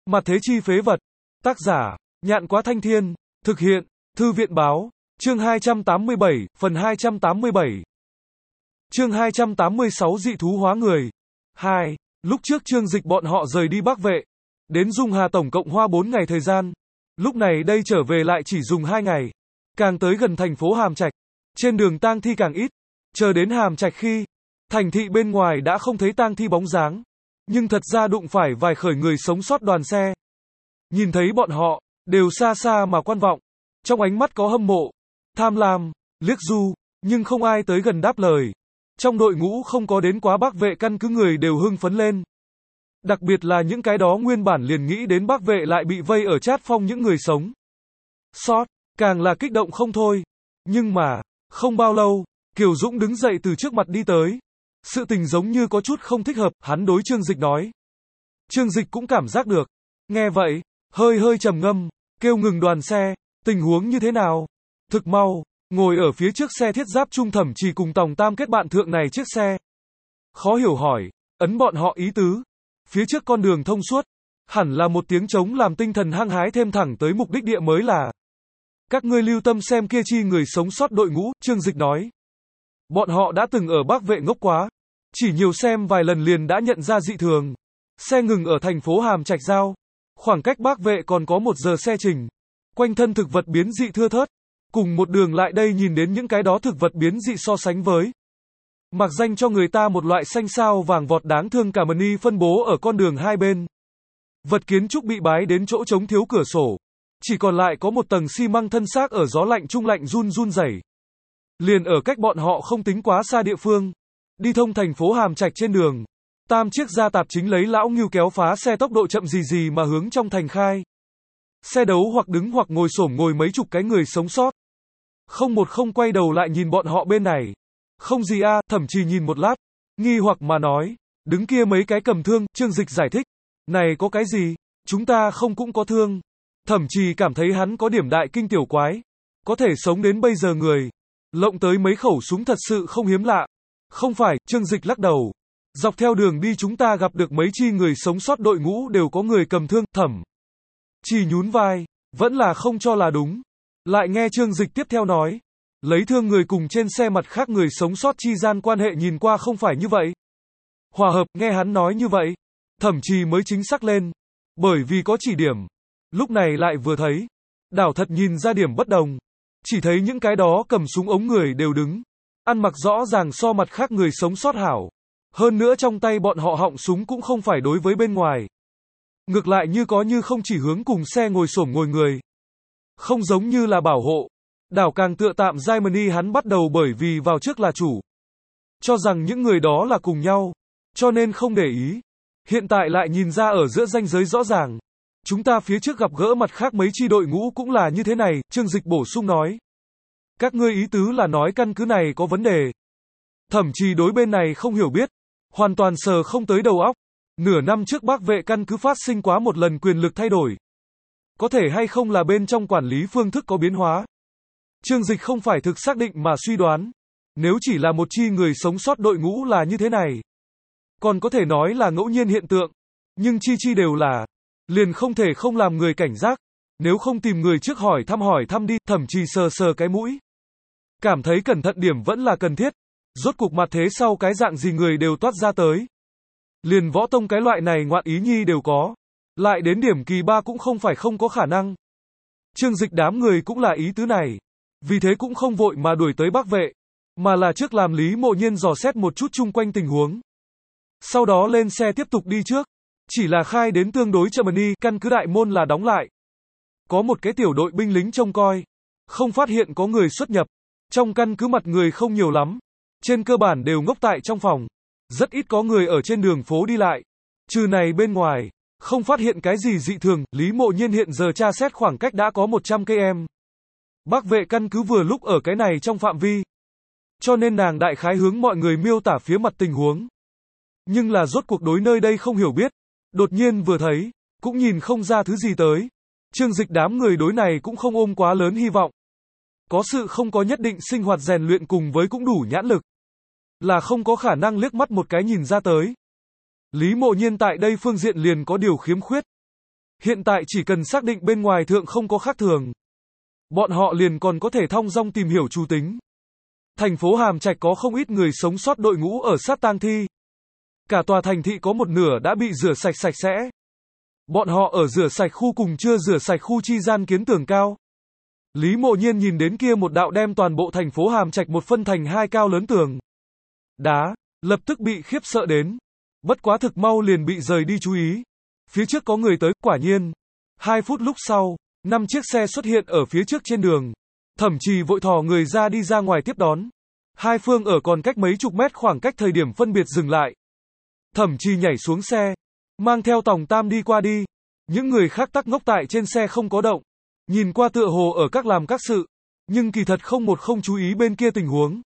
Mặt thế chi phế vật. Tác giả, Nhạn Quá Thanh Thiên. Thực hiện, Thư viện báo. Chương 287, phần 287. Chương 286 dị thú hóa người. 2. Lúc trước Trương Dịch bọn họ rời đi Bắc Vệ. Đến Dung Hà tổng cộng hoa 4 ngày thời gian. Lúc này đây trở về lại chỉ dùng 2 ngày. Càng tới gần thành phố Hàm Trạch. Trên đường tang thi càng ít. Chờ đến Hàm Trạch khi, thành thị bên ngoài đã không thấy tang thi bóng dáng. Nhưng thật ra đụng phải vài khởi người sống sót đoàn xe. Nhìn thấy bọn họ, đều xa xa mà quan vọng. Trong ánh mắt có hâm mộ, tham lam, liếc du, nhưng không ai tới gần đáp lời. Trong đội ngũ không có đến quá Bắc Vệ căn cứ người đều hưng phấn lên. Đặc biệt là những cái đó nguyên bản liền nghĩ đến Bắc Vệ lại bị vây ở Trát Phong những người sống sót, càng là kích động không thôi. Nhưng mà, không bao lâu, Kiều Dũng đứng dậy từ trước mặt đi tới. Sự tình giống như có chút không thích hợp, hắn đối Trương Dịch nói. Trương Dịch cũng cảm giác được. Nghe vậy, hơi trầm ngâm, kêu ngừng đoàn xe. Tình huống như thế nào? Thực mau, ngồi ở phía trước xe thiết giáp trung Thẩm Trì cùng Tòng Tam kết bạn thượng này chiếc xe. Khó hiểu hỏi, ấn bọn họ ý tứ. Phía trước con đường thông suốt, hẳn là một tiếng trống làm tinh thần hăng hái thêm thẳng tới mục đích địa mới là. Các ngươi lưu tâm xem kia chi người sống sót đội ngũ, Trương Dịch nói. Bọn họ đã từng ở Bắc Vệ ngốc quá. Chỉ nhiều xem vài lần liền đã nhận ra dị thường. Xe ngừng ở thành phố Hàm Trạch giao. Khoảng cách Bắc Vệ còn có 1 giờ xe trình. Quanh thân thực vật biến dị thưa thớt. Cùng một đường lại đây nhìn đến những cái đó thực vật biến dị so sánh với. Mặc danh cho người ta một loại xanh sao vàng vọt đáng thương cả mani phân bố ở con đường hai bên. Vật kiến trúc bị bái đến chỗ trống thiếu cửa sổ. Chỉ còn lại có một tầng xi măng thân xác ở gió lạnh trung lạnh run rẩy. Liền ở cách bọn họ không tính quá xa địa phương. Đi thông thành phố Hàm Trạch trên đường. Tam chiếc gia tạp chính lấy lão ngưu kéo phá xe tốc độ chậm gì mà hướng trong thành khai. Xe đấu hoặc đứng hoặc ngồi xổm ngồi mấy chục cái người sống sót. Không quay đầu lại nhìn bọn họ bên này. Không gì a, Thẩm Trì nhìn một lát. Nghi hoặc mà nói. Đứng kia mấy cái cầm thương, Trương Dịch giải thích. Này có cái gì? Chúng ta không cũng có thương. Thẩm Trì cảm thấy hắn có điểm đại kinh tiểu quái. Có thể sống đến bây giờ người. Lộng tới mấy khẩu súng thật sự không hiếm lạ. Không phải, Trương Dịch lắc đầu. Dọc theo đường đi chúng ta gặp được mấy chi người sống sót đội ngũ đều có người cầm thương, Thẩm Trì nhún vai, vẫn là không cho là đúng. Lại nghe Trương Dịch tiếp theo nói. Lấy thương người cùng trên xe mặt khác người sống sót chi gian quan hệ nhìn qua không phải như vậy. Hòa hợp, nghe hắn nói như vậy. Thẩm Trì mới chính xác lên. Bởi vì có chỉ điểm. Lúc này lại vừa thấy. Đảo thật nhìn ra điểm bất đồng. Chỉ thấy những cái đó cầm súng ống người đều đứng. Ăn mặc rõ ràng so mặt khác người sống sót hảo. Hơn nữa trong tay bọn họ họng súng cũng không phải đối với bên ngoài. Ngược lại như có như không chỉ hướng cùng xe ngồi xổm ngồi người. Không giống như là bảo hộ. Đảo càng tựa tạm Germany hắn bắt đầu bởi vì vào trước là chủ. Cho rằng những người đó là cùng nhau. Cho nên không để ý. Hiện tại lại nhìn ra ở giữa ranh giới rõ ràng. Chúng ta phía trước gặp gỡ mặt khác mấy chi đội ngũ cũng là như thế này, Trương Dịch bổ sung nói. Các ngươi ý tứ là nói căn cứ này có vấn đề. Thẩm Trì đối bên này không hiểu biết. Hoàn toàn sờ không tới đầu óc. Nửa năm trước Bắc Vệ căn cứ phát sinh quá một lần quyền lực thay đổi. Có thể hay không là bên trong quản lý phương thức có biến hóa. Trương Dịch không phải thực xác định mà suy đoán. Nếu chỉ là một chi người sống sót đội ngũ là như thế này. Còn có thể nói là ngẫu nhiên hiện tượng. Nhưng chi đều là. Liền không thể không làm người cảnh giác. Nếu không tìm người trước hỏi thăm đi, Thẩm Trì sờ cái mũi. Cảm thấy cẩn thận điểm vẫn là cần thiết. Rốt cuộc mặt thế sau cái dạng gì người đều toát ra tới. Liền võ tông cái loại này ngoạn ý nhi đều có. Lại đến điểm kỳ 3 cũng không phải không có khả năng. Trương Dịch đám người cũng là ý tứ này. Vì thế cũng không vội mà đuổi tới Bắc Vệ. Mà là trước làm Lý Mộ Nhiên dò xét một chút chung quanh tình huống. Sau đó lên xe tiếp tục đi trước. Chỉ là khai đến tương đối chậm đi, căn cứ đại môn là đóng lại. Có một cái tiểu đội binh lính trông coi. Không phát hiện có người xuất nhập. Trong căn cứ mặt người không nhiều lắm. Trên cơ bản đều ngốc tại trong phòng. Rất ít có người ở trên đường phố đi lại. Trừ này bên ngoài, không phát hiện cái gì dị thường. Lý Mộ Nhiên hiện giờ tra xét khoảng cách đã có 100 km. Bắc Vệ căn cứ vừa lúc ở cái này trong phạm vi. Cho nên nàng đại khái hướng mọi người miêu tả phía mặt tình huống. Nhưng là rốt cuộc đối nơi đây không hiểu biết. Đột nhiên vừa thấy, cũng nhìn không ra thứ gì tới. Trương Dịch đám người đối này cũng không ôm quá lớn hy vọng. Có sự không có nhất định sinh hoạt rèn luyện cùng với cũng đủ nhãn lực. Là không có khả năng liếc mắt một cái nhìn ra tới. Lý Mộ Nhiên tại đây phương diện liền có điều khiếm khuyết. Hiện tại chỉ cần xác định bên ngoài thượng không có khác thường, bọn họ liền còn có thể thong dong tìm hiểu trù tính. Thành phố Hàm Trạch có không ít người sống sót đội ngũ ở sát tang thi. Cả tòa thành thị có một nửa đã bị rửa sạch sạch sẽ. Bọn họ ở rửa sạch khu cùng chưa rửa sạch khu chi gian kiến tường cao. Lý Mộ Nhiên nhìn đến kia một đạo đem toàn bộ thành phố Hàm Trạch một phân thành hai cao lớn tường đá, lập tức bị khiếp sợ đến. Bất quá thực mau liền bị rời đi chú ý. Phía trước có người tới, quả nhiên. 2 phút lúc sau, 5 chiếc xe xuất hiện ở phía trước trên đường. Thẩm Trì vội thò người ra đi ra ngoài tiếp đón. Hai phương ở còn cách mấy chục mét khoảng cách thời điểm phân biệt dừng lại. Thẩm Trì nhảy xuống xe, mang theo Tòng Tam đi qua đi. Những người khác tắc ngốc tại trên xe không có động. Nhìn qua tựa hồ ở các làm các sự, nhưng kỳ thật không chú ý bên kia tình huống.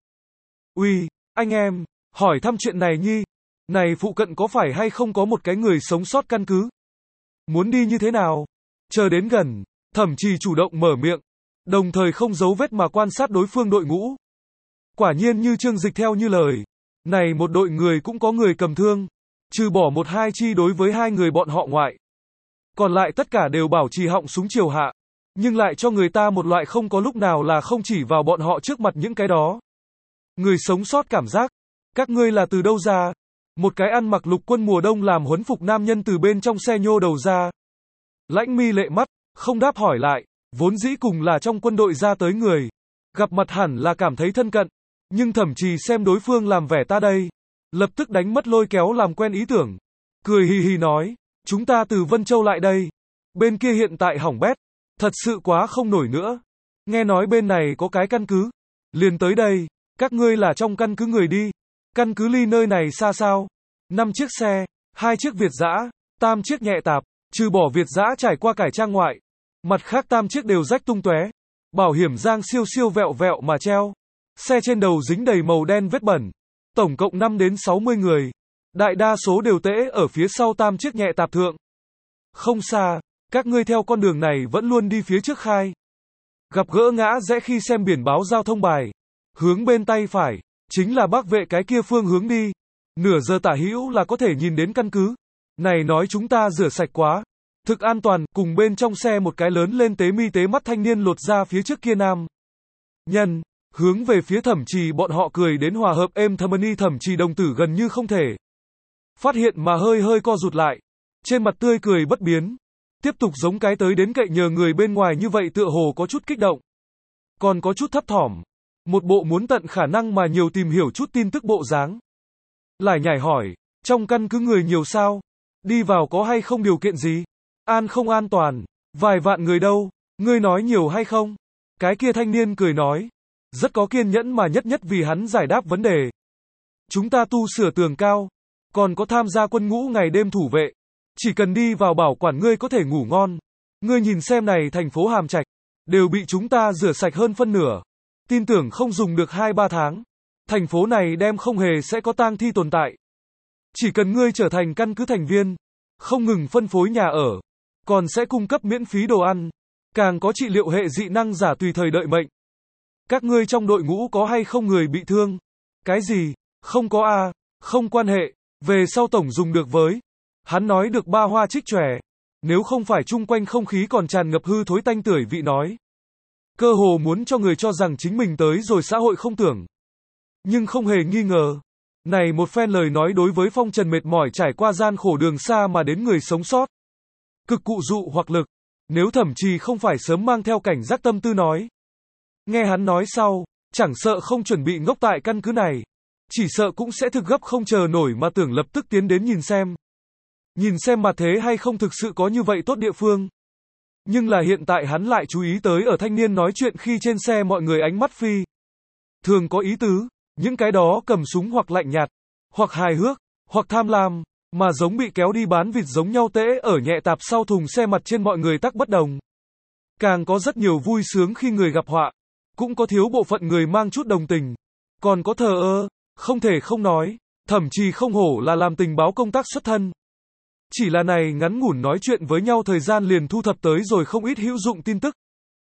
Uy, anh em, hỏi thăm chuyện này nhi. Này phụ cận có phải hay không có một cái người sống sót căn cứ? Muốn đi như thế nào? Chờ đến gần, Thẩm Trì chủ động mở miệng, đồng thời không giấu vết mà quan sát đối phương đội ngũ. Quả nhiên như Trương Dịch theo như lời, này một đội người cũng có người cầm thương, trừ bỏ 1-2 chi đối với 2 người bọn họ ngoại. Còn lại tất cả đều bảo trì họng súng chiều hạ, nhưng lại cho người ta một loại không có lúc nào là không chỉ vào bọn họ trước mặt những cái đó. Người sống sót cảm giác, các ngươi là từ đâu ra? Một cái ăn mặc lục quân mùa đông làm huấn phục nam nhân từ bên trong xe nhô đầu ra. Lãnh Mi lệ mắt, không đáp hỏi lại, vốn dĩ cùng là trong quân đội ra tới người. Gặp mặt hẳn là cảm thấy thân cận, nhưng Thẩm Trì xem đối phương làm vẻ ta đây. Lập tức đánh mất lôi kéo làm quen ý tưởng. Cười hì hì nói, chúng ta từ Vân Châu lại đây. Bên kia hiện tại hỏng bét, thật sự quá không nổi nữa. Nghe nói bên này có cái căn cứ. Liền tới đây, các ngươi là trong căn cứ người đi. Căn cứ ly nơi này xa sao? 5 chiếc xe, 2 chiếc Việt dã, 3 chiếc nhẹ tạp, trừ bỏ Việt dã trải qua cải trang ngoại. Mặt khác 3 chiếc đều rách tung tóe. Bảo hiểm giang siêu siêu vẹo vẹo mà treo. Xe trên đầu dính đầy màu đen vết bẩn. Tổng cộng 5 đến 60 người. Đại đa số đều tễ ở phía sau 3 chiếc nhẹ tạp thượng. Không xa, các ngươi theo con đường này vẫn luôn đi phía trước khai. Gặp gỡ ngã rẽ khi xem biển báo giao thông bài. Hướng bên tay phải, chính là Bắc Vệ cái kia phương hướng đi. Nửa giờ tả hữu là có thể nhìn đến căn cứ. Này nói chúng ta rửa sạch quá. Thực an toàn, cùng bên trong xe một cái lớn lên tế mi tế mắt thanh niên lột ra phía trước kia nam nhân, hướng về phía Thẩm Trì bọn họ cười đến hòa hợp êm thầm ni. Thẩm Trì đồng tử gần như không thể phát hiện mà hơi hơi co rụt lại. Trên mặt tươi cười bất biến. Tiếp tục giống cái tới đến cậy nhờ người bên ngoài như vậy tựa hồ có chút kích động. Còn có chút thấp thỏm. Một bộ muốn tận khả năng mà nhiều tìm hiểu chút tin tức bộ dáng. Lải nhải hỏi, trong căn cứ người nhiều sao? Đi vào có hay không điều kiện gì? An không an toàn? Vài vạn người đâu? Ngươi nói nhiều hay không? Cái kia thanh niên cười nói. Rất có kiên nhẫn mà nhất vì hắn giải đáp vấn đề. Chúng ta tu sửa tường cao. Còn có tham gia quân ngũ ngày đêm thủ vệ. Chỉ cần đi vào bảo quản ngươi có thể ngủ ngon. Ngươi nhìn xem này thành phố Hàm Trạch. Đều bị chúng ta rửa sạch hơn phân nửa. Tin tưởng không dùng được 2-3 tháng. Thành phố này đem không hề sẽ có tang thi tồn tại. Chỉ cần ngươi trở thành căn cứ thành viên. Không ngừng phân phối nhà ở. Còn sẽ cung cấp miễn phí đồ ăn. Càng có trị liệu hệ dị năng giả tùy thời đợi mệnh. Các ngươi trong đội ngũ có hay không người bị thương? Cái gì? Không có à, không quan hệ. Về sau tổng dùng được với. Hắn nói được ba hoa trích tròe. Nếu không phải chung quanh không khí còn tràn ngập hư thối tanh tưởi vị nói. Cơ hồ muốn cho người cho rằng chính mình tới rồi xã hội không tưởng. Nhưng không hề nghi ngờ. Này một phen lời nói đối với phong trần mệt mỏi trải qua gian khổ đường xa mà đến người sống sót. Cực cụ dụ hoặc lực. Nếu Thẩm Trì không phải sớm mang theo cảnh giác tâm tư nói. Nghe hắn nói sau, chẳng sợ không chuẩn bị ngốc tại căn cứ này. Chỉ sợ cũng sẽ thực gấp không chờ nổi mà tưởng lập tức tiến đến nhìn xem. Nhìn xem mà thế hay không thực sự có như vậy tốt địa phương. Nhưng là hiện tại hắn lại chú ý tới ở thanh niên nói chuyện khi trên xe mọi người ánh mắt phi. Thường có ý tứ, những cái đó cầm súng hoặc lạnh nhạt, hoặc hài hước, hoặc tham lam, mà giống bị kéo đi bán vịt giống nhau tễ ở nhẹ tạp sau thùng xe mặt trên mọi người tắc bất đồng. Càng có rất nhiều vui sướng khi người gặp họa, cũng có thiếu bộ phận người mang chút đồng tình, còn có thờ ơ, không thể không nói, Thẩm Trì không hổ là làm tình báo công tác xuất thân. Chỉ là này ngắn ngủn nói chuyện với nhau thời gian liền thu thập tới rồi không ít hữu dụng tin tức.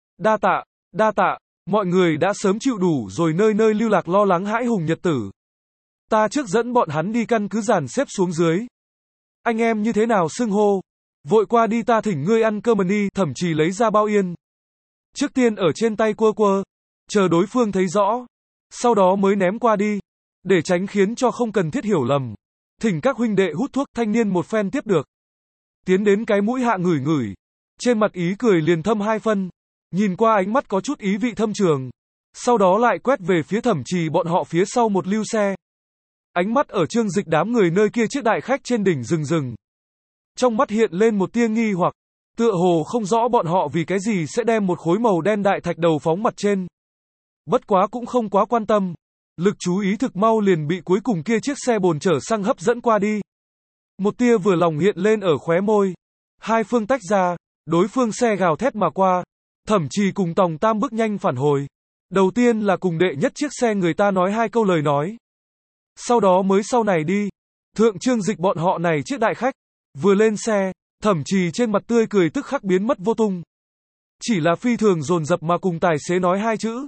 Đa tạ, mọi người đã sớm chịu đủ rồi nơi nơi lưu lạc lo lắng hãi hùng nhật tử. Ta trước dẫn bọn hắn đi căn cứ dàn xếp xuống dưới. Anh em như thế nào xưng hô? Vội qua đi ta thỉnh ngươi ăn cơm đi, Thẩm Trì lấy ra bao yên. Trước tiên ở trên tay quơ quơ, chờ đối phương thấy rõ, sau đó mới ném qua đi, để tránh khiến cho không cần thiết hiểu lầm. Thỉnh các huynh đệ hút thuốc, thanh niên một phen tiếp được. Tiến đến cái mũi hạ ngửi ngửi, trên mặt ý cười liền thâm hai phân, nhìn qua ánh mắt có chút ý vị thâm trường, sau đó lại quét về phía Thẩm Trì bọn họ phía sau một lưu xe. Ánh mắt ở Trương Dịch đám người nơi kia chiếc đại khách trên đỉnh rừng rừng. Trong mắt hiện lên một tia nghi hoặc, tựa hồ không rõ bọn họ vì cái gì sẽ đem một khối màu đen đại thạch đầu phóng mặt trên. Bất quá cũng không quá quan tâm, lực chú ý thực mau liền bị cuối cùng kia chiếc xe bồn chở xăng hấp dẫn qua đi. Một tia vừa lòng hiện lên ở khóe môi, hai phương tách ra, đối phương xe gào thét mà qua, Thẩm Trì cùng Tòng Tam bước nhanh phản hồi. Đầu tiên là cùng đệ nhất chiếc xe người ta nói hai câu lời nói. Sau đó mới sau này đi. Thượng Trương Dịch bọn họ này chiếc đại khách, vừa lên xe, Thẩm Trì trên mặt tươi cười tức khắc biến mất vô tung. Chỉ là phi thường dồn dập mà cùng tài xế nói hai chữ.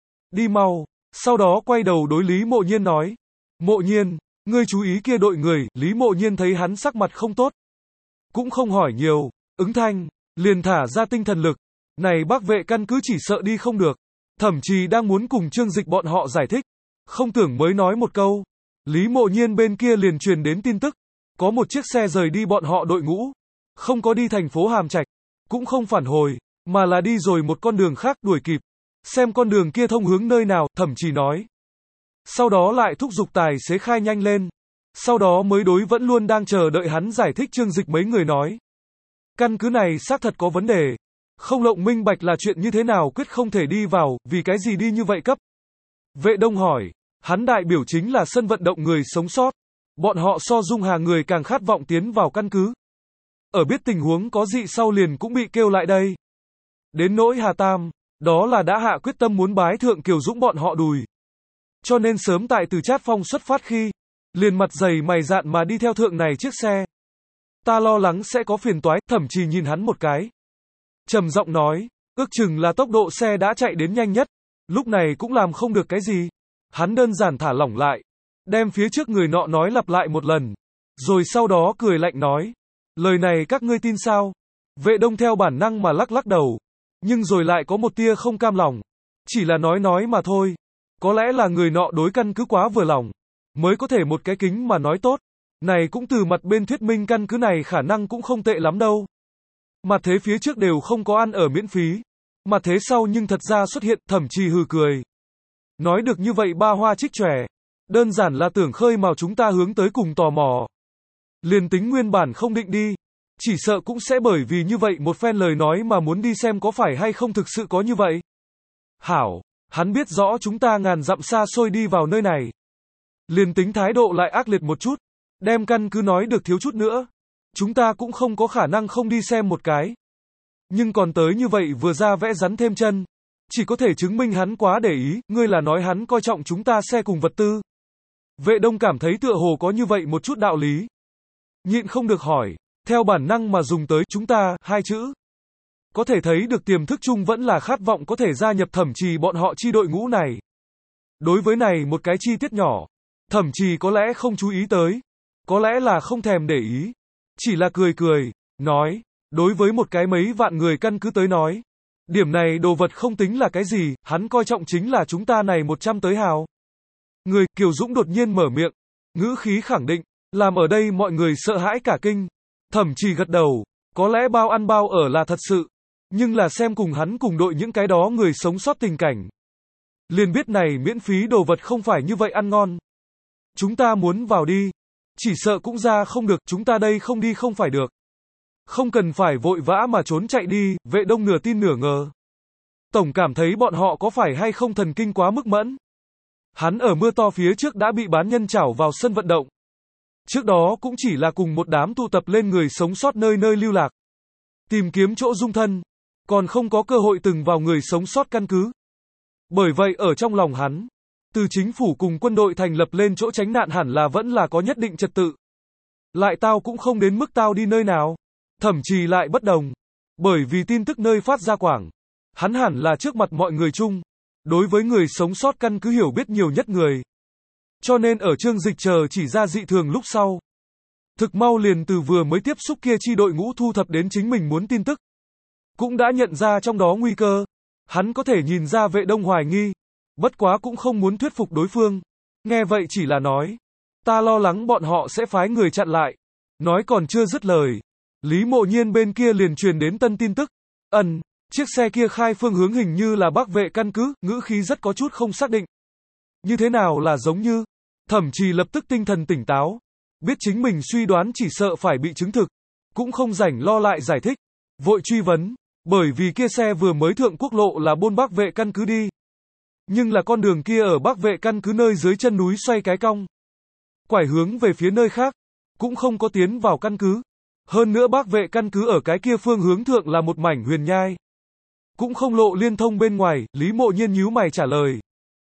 Đi mau, sau đó quay đầu đối Lý Mộ Nhiên nói. Mộ Nhiên, ngươi chú ý kia đội người, Lý Mộ Nhiên thấy hắn sắc mặt không tốt. Cũng không hỏi nhiều, ứng thanh, liền thả ra tinh thần lực. Này bác vệ căn cứ chỉ sợ đi không được. Thẩm Trì đang muốn cùng Trương Dịch bọn họ giải thích. Không tưởng mới nói một câu. Lý Mộ Nhiên bên kia liền truyền đến tin tức. Có một chiếc xe rời đi bọn họ đội ngũ. Không có đi thành phố Hàm Trạch. Cũng không phản hồi. Mà là đi rồi một con đường khác đuổi kịp. Xem con đường kia thông hướng nơi nào, Thẩm Trì nói. Sau đó lại thúc giục tài xế khai nhanh lên. Sau đó mới đối vẫn luôn đang chờ đợi hắn giải thích Trương Dịch mấy người nói. Căn cứ này xác thật có vấn đề. Không lộng minh bạch là chuyện như thế nào quyết không thể đi vào, vì cái gì đi như vậy cấp. Vệ Đông hỏi, hắn đại biểu chính là sân vận động người sống sót. Bọn họ so Dung Hà người càng khát vọng tiến vào căn cứ. Ở biết tình huống có dị sau liền cũng bị kêu lại đây. Đến nỗi Hà Tam, đó là đã hạ quyết tâm muốn bái thượng Kiều Dũng bọn họ đùi. Cho nên sớm tại từ Trát Phong xuất phát khi, liền mặt dày mày dạn mà đi theo thượng này chiếc xe. Ta lo lắng sẽ có phiền toái, Thẩm Trì nhìn hắn một cái. Trầm giọng nói, ước chừng là tốc độ xe đã chạy đến nhanh nhất, lúc này cũng làm không được cái gì. Hắn đơn giản thả lỏng lại, đem phía trước người nọ nói lặp lại một lần, rồi sau đó cười lạnh nói, lời này các ngươi tin sao? Vệ Đông theo bản năng mà lắc lắc đầu, nhưng rồi lại có một tia không cam lòng, chỉ là nói mà thôi. Có lẽ là người nọ đối căn cứ quá vừa lòng, mới có thể một cái kính mà nói tốt. Này cũng từ mặt bên thuyết minh căn cứ này khả năng cũng không tệ lắm đâu. Mà thế phía trước đều không có ăn ở miễn phí. Mà thế sau nhưng thật ra xuất hiện, Thẩm Trì hừ cười. Nói được như vậy ba hoa trích tròe, đơn giản là tưởng khơi mào chúng ta hướng tới cùng tò mò. Liền tính nguyên bản không định đi, chỉ sợ cũng sẽ bởi vì như vậy một phen lời nói mà muốn đi xem có phải hay không thực sự có như vậy. Hảo, hắn biết rõ chúng ta ngàn dặm xa xôi đi vào nơi này. Liền tính thái độ lại ác liệt một chút, đem căn cứ nói được thiếu chút nữa. Chúng ta cũng không có khả năng không đi xem một cái. Nhưng còn tới như vậy vừa ra vẽ rắn thêm chân. Chỉ có thể chứng minh hắn quá để ý, ngươi là nói hắn coi trọng chúng ta xe cùng vật tư. Vệ Đông cảm thấy tựa hồ có như vậy một chút đạo lý. Nhịn không được hỏi, theo bản năng mà dùng tới chúng ta, hai chữ. Có thể thấy được tiềm thức chung vẫn là khát vọng có thể gia nhập Thẩm Trì bọn họ chi đội ngũ này. Đối với này một cái chi tiết nhỏ, Thẩm Trì có lẽ không chú ý tới. Có lẽ là không thèm để ý. Chỉ là cười, nói, đối với một cái mấy vạn người căn cứ tới nói. Điểm này đồ vật không tính là cái gì, hắn coi trọng chính là chúng ta này 100 tới hào. Người, Kiều Dũng đột nhiên mở miệng, ngữ khí khẳng định, làm ở đây mọi người sợ hãi cả kinh. Thẩm Trì gật đầu, có lẽ bao ăn bao ở là thật sự, nhưng là xem cùng hắn cùng đội những cái đó người sống sót tình cảnh. Liền biết này miễn phí đồ vật không phải như vậy ăn ngon. Chúng ta muốn vào đi, chỉ sợ cũng ra không được, chúng ta đây không đi không phải được. Không cần phải vội vã mà trốn chạy đi, Vệ Đông nửa tin nửa ngờ. Tổng cảm thấy bọn họ có phải hay không thần kinh quá mức mẫn. Hắn ở mưa to phía trước đã bị bán nhân chảo vào sân vận động. Trước đó cũng chỉ là cùng một đám tụ tập lên người sống sót nơi nơi lưu lạc. Tìm kiếm chỗ dung thân, còn không có cơ hội từng vào người sống sót căn cứ. Bởi vậy ở trong lòng hắn, từ chính phủ cùng quân đội thành lập lên chỗ tránh nạn hẳn là vẫn là có nhất định trật tự. Lại tao cũng không đến mức tao đi nơi nào. Thẩm Trì lại bất đồng. Bởi vì tin tức nơi phát ra quảng, hắn hẳn là trước mặt mọi người chung. Đối với người sống sót căn cứ hiểu biết nhiều nhất người. Cho nên ở Trương Dịch chờ chỉ ra dị thường lúc sau. Thực mau liền từ vừa mới tiếp xúc kia chi đội ngũ thu thập đến chính mình muốn tin tức. Cũng đã nhận ra trong đó nguy cơ. Hắn có thể nhìn ra Vệ Đông hoài nghi. Bất quá cũng không muốn thuyết phục đối phương. Nghe vậy chỉ là nói. Ta lo lắng bọn họ sẽ phái người chặn lại. Nói còn chưa dứt lời. Lý Mộ Nhiên bên kia liền truyền đến tân tin tức. Chiếc xe kia khai phương hướng hình như là Bắc Vệ căn cứ, ngữ khí rất có chút không xác định. Như thế nào là giống như? Thẩm Trì lập tức tinh thần tỉnh táo. Biết chính mình suy đoán chỉ sợ phải bị chứng thực. Cũng không rảnh lo lại giải thích. Vội truy vấn. Bởi vì kia xe vừa mới thượng quốc lộ là Bôn Bắc Vệ căn cứ đi. Nhưng là con đường kia ở Bắc Vệ căn cứ nơi dưới chân núi xoay cái cong. Quải hướng về phía nơi khác. Cũng không có tiến vào căn cứ. Hơn nữa Bắc Vệ căn cứ ở cái kia phương hướng thượng là một mảnh huyền nhai. Cũng không lộ liên thông bên ngoài, Lý Mộ Nhiên nhíu mày trả lời.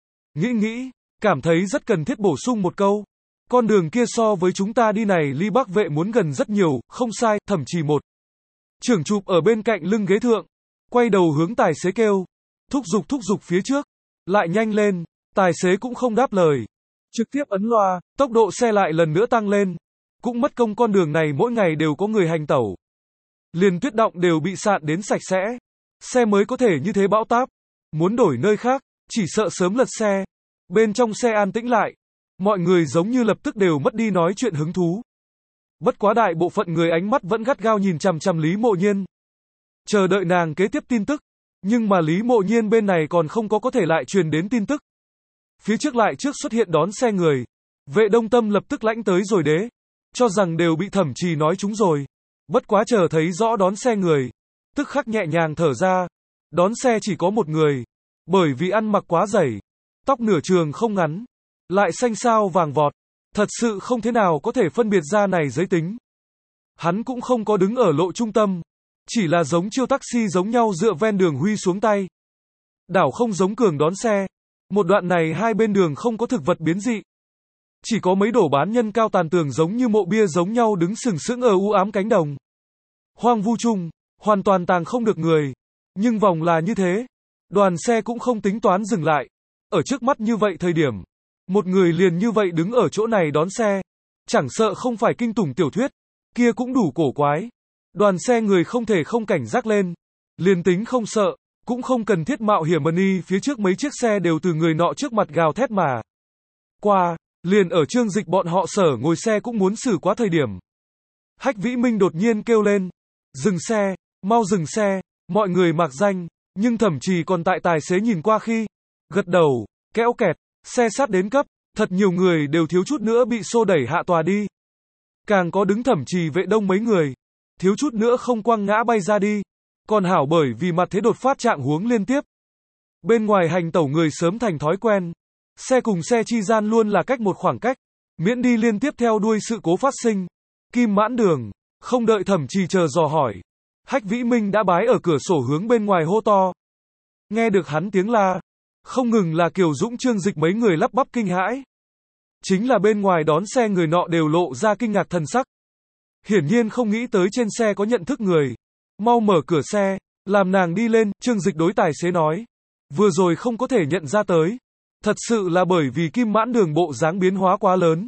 Nghĩ, cảm thấy rất cần thiết bổ sung một câu. Con đường kia so với chúng ta đi này ly Bắc Vệ muốn gần rất nhiều, không sai, Thẩm Trì một. Trưởng chụp ở bên cạnh lưng ghế thượng, quay đầu hướng tài xế kêu. Thúc giục phía trước. Lại nhanh lên, tài xế cũng không đáp lời. Trực tiếp ấn loa, tốc độ xe lại lần nữa tăng lên. Cũng mất công con đường này mỗi ngày đều có người hành tẩu. Liền tuyết động đều bị sạn đến sạch sẽ. Xe mới có thể như thế bão táp. Muốn đổi nơi khác, chỉ sợ sớm lật xe. Bên trong xe an tĩnh lại. Mọi người giống như lập tức đều mất đi nói chuyện hứng thú. Bất quá đại bộ phận người ánh mắt vẫn gắt gao nhìn chằm chằm Lý Mộ Nhiên. Chờ đợi nàng kế tiếp tin tức. Nhưng mà Lý Mộ Nhiên bên này còn không có thể lại truyền đến tin tức. Phía trước lại trước xuất hiện đón xe người. Vệ Đông Tâm lập tức lãnh tới rồi đế. Cho rằng đều bị Thẩm Trì nói chúng rồi. Bất quá chờ thấy rõ đón xe người. Tức khắc nhẹ nhàng thở ra. Đón xe chỉ có một người. Bởi vì ăn mặc quá dày. Tóc nửa trường không ngắn. Lại xanh xao vàng vọt. Thật sự không thế nào có thể phân biệt ra này giới tính. Hắn cũng không có đứng ở lộ trung tâm. Chỉ là giống chiêu taxi giống nhau dựa ven đường huy xuống tay. Đảo không giống Cường đón xe. Một đoạn này hai bên đường không có thực vật biến dị. Chỉ có mấy đổ bán nhân cao tàn tường giống như mộ bia giống nhau đứng sừng sững ở u ám cánh đồng. Hoang vu chung, hoàn toàn tàng không được người. Nhưng vòng là như thế. Đoàn xe cũng không tính toán dừng lại. Ở trước mắt như vậy thời điểm. Một người liền như vậy đứng ở chỗ này đón xe. Chẳng sợ không phải kinh tủng tiểu thuyết. Kia cũng đủ cổ quái. Đoàn xe người không thể không cảnh giác lên. Liền tính không sợ. Cũng không cần thiết mạo hiểm đi phía trước mấy chiếc xe đều từ người nọ trước mặt gào thét mà. Qua, liền ở Trương Dịch bọn họ sở ngồi xe cũng muốn xử quá thời điểm. Hách Vĩ Minh đột nhiên kêu lên. Dừng xe, mau dừng xe, mọi người mặc danh, nhưng Thẩm Trì còn tại tài xế nhìn qua khi. Gật đầu, kéo kẹt, xe sát đến cấp, thật nhiều người đều thiếu chút nữa bị xô đẩy hạ tòa đi. Càng có đứng Thẩm Trì Vệ Đông mấy người. Thiếu chút nữa không quăng ngã bay ra đi. Còn hảo bởi vì mặt thế đột phát trạng huống liên tiếp. Bên ngoài hành tẩu người sớm thành thói quen. Xe cùng xe chi gian luôn là cách một khoảng cách. Miễn đi liên tiếp theo đuôi sự cố phát sinh. Kim mãn đường. Không đợi Thẩm Trì chờ dò hỏi. Hách Vĩ Minh đã bái ở cửa sổ hướng bên ngoài hô to. Nghe được hắn tiếng la. Không ngừng là Kiều Dũng Trương Dịch mấy người lắp bắp kinh hãi. Chính là bên ngoài đón xe người nọ đều lộ ra kinh ngạc thần sắc. Hiển nhiên không nghĩ tới trên xe có nhận thức người. Mau mở cửa xe, làm nàng đi lên, Trương Dịch đối tài xế nói. Vừa rồi không có thể nhận ra tới. Thật sự là bởi vì Kim Mãn Đường bộ dáng biến hóa quá lớn.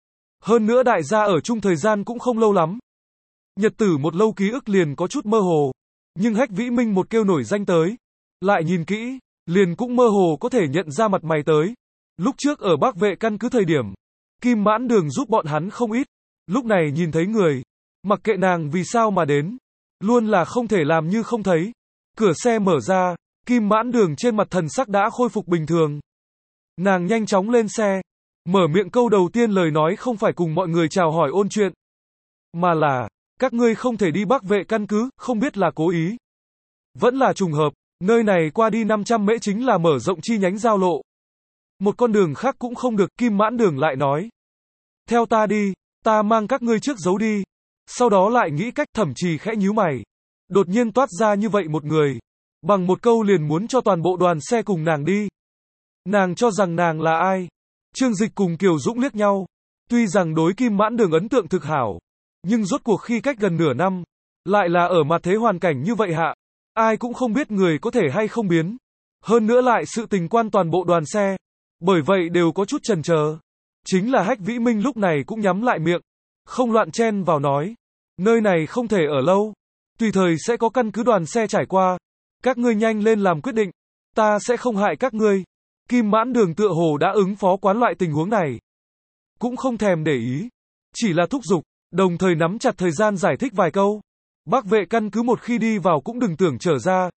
Hơn nữa đại gia ở chung thời gian cũng không lâu lắm. Nhật tử một lâu ký ức liền có chút mơ hồ. Nhưng Hách Vĩ Minh một kêu nổi danh tới. Lại nhìn kỹ, liền cũng mơ hồ có thể nhận ra mặt mày tới. Lúc trước ở Bắc Vệ căn cứ thời điểm. Kim Mãn Đường giúp bọn hắn không ít. Lúc này nhìn thấy người. Mặc kệ nàng vì sao mà đến. Luôn là không thể làm như không thấy. Cửa xe mở ra. Kim Mãn Đường trên mặt thần sắc đã khôi phục bình thường. Nàng nhanh chóng lên xe. Mở miệng câu đầu tiên lời nói không phải cùng mọi người chào hỏi ôn chuyện. Mà là. Các ngươi không thể đi Bắc Vệ căn cứ. Không biết là cố ý. Vẫn là trùng hợp. Nơi này qua đi 500 mễ chính là mở rộng chi nhánh giao lộ. Một con đường khác cũng không được. Kim Mãn Đường lại nói. Theo ta đi. Ta mang các ngươi trước giấu đi. Sau đó lại nghĩ cách. Thẩm Trì khẽ nhíu mày. Đột nhiên toát ra như vậy một người. Bằng một câu liền muốn cho toàn bộ đoàn xe cùng nàng đi. Nàng cho rằng nàng là ai? Trương Dịch cùng Kiều Dũng liếc nhau. Tuy rằng đối Kim Mãn Đường ấn tượng thực hảo. Nhưng rốt cuộc khi cách gần nửa năm. Lại là ở mặt thế hoàn cảnh như vậy hạ. Ai cũng không biết người có thể hay không biến. Hơn nữa lại sự tình quan toàn bộ đoàn xe. Bởi vậy đều có chút chần chờ. Chính là Hách Vĩ Minh lúc này cũng nhắm lại miệng. không loạn chen vào nói. Nơi này không thể ở lâu. Tùy thời sẽ có căn cứ đoàn xe trải qua. Các ngươi nhanh lên làm quyết định. Ta sẽ không hại các ngươi. Kim Mãn Đường tựa hồ đã ứng phó quán loại tình huống này. Cũng không thèm để ý. Chỉ là thúc giục, đồng thời nắm chặt thời gian giải thích vài câu. Bác vệ căn cứ một khi đi vào cũng đừng tưởng trở ra.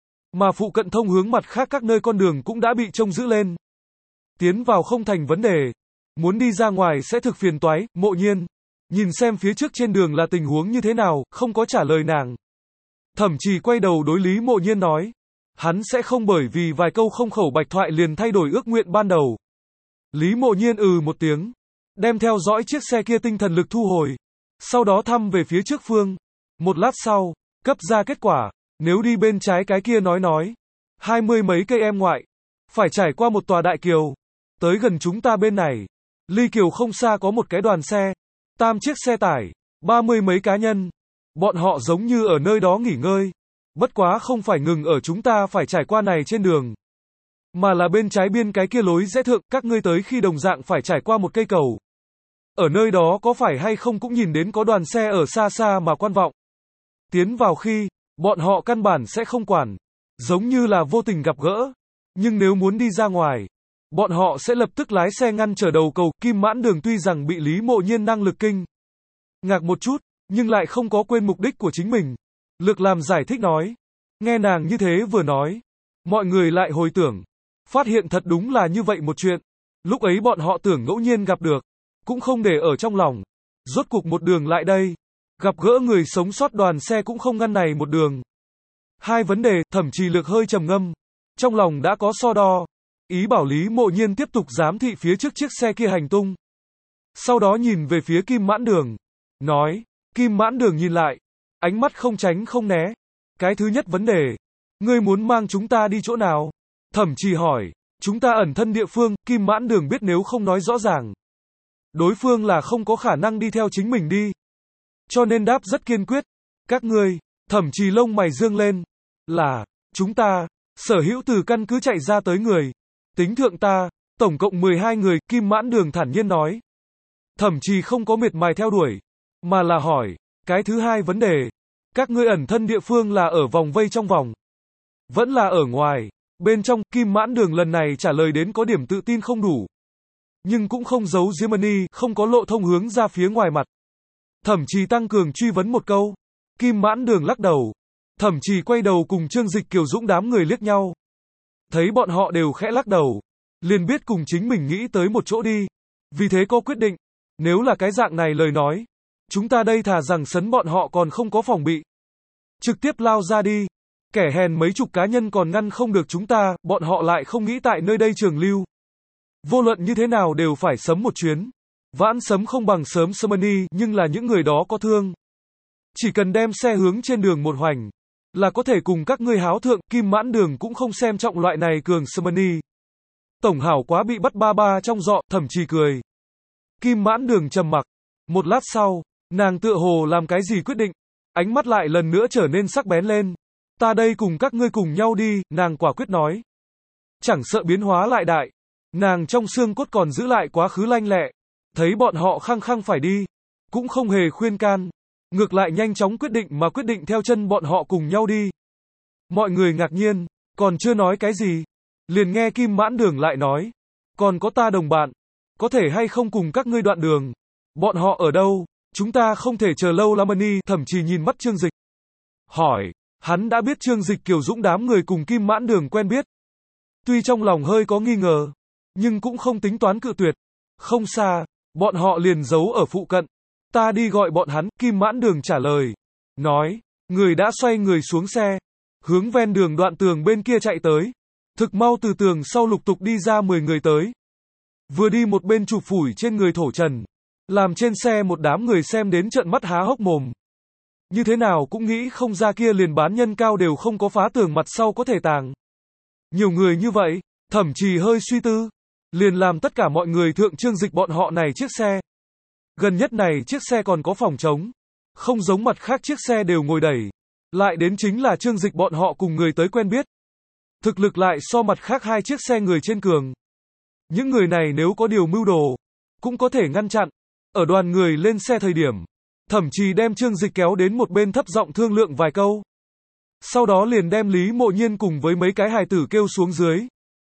Mà phụ cận thông hướng mặt khác các nơi con đường cũng đã bị trông giữ lên. Tiến vào không thành vấn đề. Muốn đi ra ngoài sẽ thực phiền toái. Mộ Nhiên nhìn xem phía trước trên đường là tình huống như thế nào, không có trả lời nàng. Thẩm Trì quay đầu đối Lý Mộ Nhiên nói. Hắn sẽ không bởi vì vài câu không khẩu bạch thoại liền thay đổi ước nguyện ban đầu. Lý Mộ Nhiên một tiếng. Đem theo dõi chiếc xe kia tinh thần lực thu hồi. Sau đó thăm về phía trước phương. Một lát sau, cấp ra kết quả. Nếu đi bên trái cái kia nói. 20 mấy cây em ngoại. Phải trải qua một tòa đại kiều. Tới gần chúng ta bên này. Ly kiều không xa có một cái đoàn xe. 8 chiếc xe tải. 30 mấy cá nhân. Bọn họ giống như ở nơi đó nghỉ ngơi. Bất quá không phải ngừng ở chúng ta phải trải qua này trên đường. Mà là bên trái biên cái kia lối rẽ thượng, các ngươi tới khi đồng dạng phải trải qua một cây cầu. Ở nơi đó có phải hay không cũng nhìn đến có đoàn xe ở xa xa mà quan vọng. Tiến vào khi, bọn họ căn bản sẽ không quản. Giống như là vô tình gặp gỡ. Nhưng nếu muốn đi ra ngoài, bọn họ sẽ lập tức lái xe ngăn trở đầu cầu. Kim Mãn Đường tuy rằng bị Lý Mộ Nhiên năng lực kinh ngạc một chút, nhưng lại không có quên mục đích của chính mình. Lược làm giải thích nói. Nghe nàng như thế vừa nói. Mọi người lại hồi tưởng. Phát hiện thật đúng là như vậy một chuyện. Lúc ấy bọn họ tưởng ngẫu nhiên gặp được. Cũng không để ở trong lòng. Rốt cuộc một đường lại đây. Gặp gỡ người sống sót đoàn xe cũng không ngăn này một đường. Hai vấn đề, Thẩm Trì Lược hơi trầm ngâm. Trong lòng đã có so đo. Ý bảo Lý Mộ Nhiên tiếp tục giám thị phía trước chiếc xe kia hành tung. Sau đó nhìn về phía Kim Mãn Đường. Nói. Kim Mãn Đường nhìn lại. Ánh mắt không tránh không né. Cái thứ nhất vấn đề. Ngươi muốn mang chúng ta đi chỗ nào? Thẩm Trì hỏi. Chúng ta ẩn thân địa phương. Kim Mãn Đường biết nếu không nói rõ ràng. Đối phương là không có khả năng đi theo chính mình đi. Cho nên đáp rất kiên quyết. Các ngươi. Thẩm Trì lông mày dương lên. Là. Chúng ta. Sở hữu từ căn cứ chạy ra tới người. Tính thượng ta. Tổng cộng 12 người. Kim Mãn Đường thản nhiên nói. Thẩm Trì không có miệt mài theo đuổi. Mà là hỏi. Cái thứ hai vấn đề. Các ngươi ẩn thân địa phương là ở vòng vây trong vòng. Vẫn là ở ngoài. Bên trong, Kim Mãn Đường lần này trả lời đến có điểm tự tin không đủ. Nhưng cũng không giấu giếm mani, không có lộ thông hướng ra phía ngoài mặt. Thẩm Trì tăng cường truy vấn một câu. Kim Mãn Đường lắc đầu. Thẩm Trì quay đầu cùng Trương Dịch Kiều Dũng đám người liếc nhau. Thấy bọn họ đều khẽ lắc đầu. Liền biết cùng chính mình nghĩ tới một chỗ đi. Vì thế có quyết định. Nếu là cái dạng này lời nói. Chúng ta đây thà rằng sấn bọn họ còn không có phòng bị. Trực tiếp lao ra đi. Kẻ hèn mấy chục cá nhân còn ngăn không được chúng ta, bọn họ lại không nghĩ tại nơi đây trường lưu. Vô luận như thế nào đều phải sớm một chuyến. Vãn sớm không bằng sớm Summony, nhưng là những người đó có thương. Chỉ cần đem xe hướng trên đường một hoành, là có thể cùng các ngươi háo thượng. Kim Mãn Đường cũng không xem trọng loại này cường Summony. Tổng hảo quá bị bắt ba ba trong dọ, Thẩm Trì cười. Kim Mãn Đường trầm mặc. Một lát sau, nàng tựa hồ làm cái gì quyết định. Ánh mắt lại lần nữa trở nên sắc bén lên. Ta đây cùng các ngươi cùng nhau đi, nàng quả quyết nói. Chẳng sợ biến hóa lại đại. Nàng trong xương cốt còn giữ lại quá khứ lanh lẹ. Thấy bọn họ khăng khăng phải đi. Cũng không hề khuyên can. Ngược lại nhanh chóng quyết định theo chân bọn họ cùng nhau đi. Mọi người ngạc nhiên. Còn chưa nói cái gì. Liền nghe Kim Mãn Đường lại nói. Còn có ta đồng bạn. Có thể hay không cùng các ngươi đoạn đường. Bọn họ ở đâu? Chúng ta không thể chờ lâu lắm đi. Thẩm Trì nhìn mắt Trương Dịch. Hỏi. Hắn đã biết Trương Dịch Kiều Dũng đám người cùng Kim Mãn Đường quen biết. Tuy trong lòng hơi có nghi ngờ. Nhưng cũng không tính toán cự tuyệt. Không xa. Bọn họ liền giấu ở phụ cận. Ta đi gọi bọn hắn. Kim Mãn Đường trả lời. Nói. Người đã xoay người xuống xe. Hướng ven đường đoạn tường bên kia chạy tới. Thực mau từ tường sau lục tục đi ra 10 người tới. Vừa đi một bên chụp phủi trên người thổ trần. Làm trên xe một đám người xem đến trợn mắt há hốc mồm. Như thế nào cũng nghĩ không ra kia liền bán nhân cao đều không có phá tường mặt sau có thể tàng. Nhiều người như vậy, Thẩm Trì hơi suy tư. Liền làm tất cả mọi người thượng Trương Dịch bọn họ này chiếc xe. Gần nhất này chiếc xe còn có phòng trống. Không giống mặt khác chiếc xe đều ngồi đẩy. Lại đến chính là Trương Dịch bọn họ cùng người tới quen biết. Thực lực lại so mặt khác hai chiếc xe người trên cường. Những người này nếu có điều mưu đồ, cũng có thể ngăn chặn. Ở đoàn người lên xe thời điểm, thậm chí đem Trương Dịch kéo đến một bên thấp giọng thương lượng vài câu. Sau đó liền đem Lý Mộ Nhiên cùng với mấy cái hài tử kêu xuống dưới.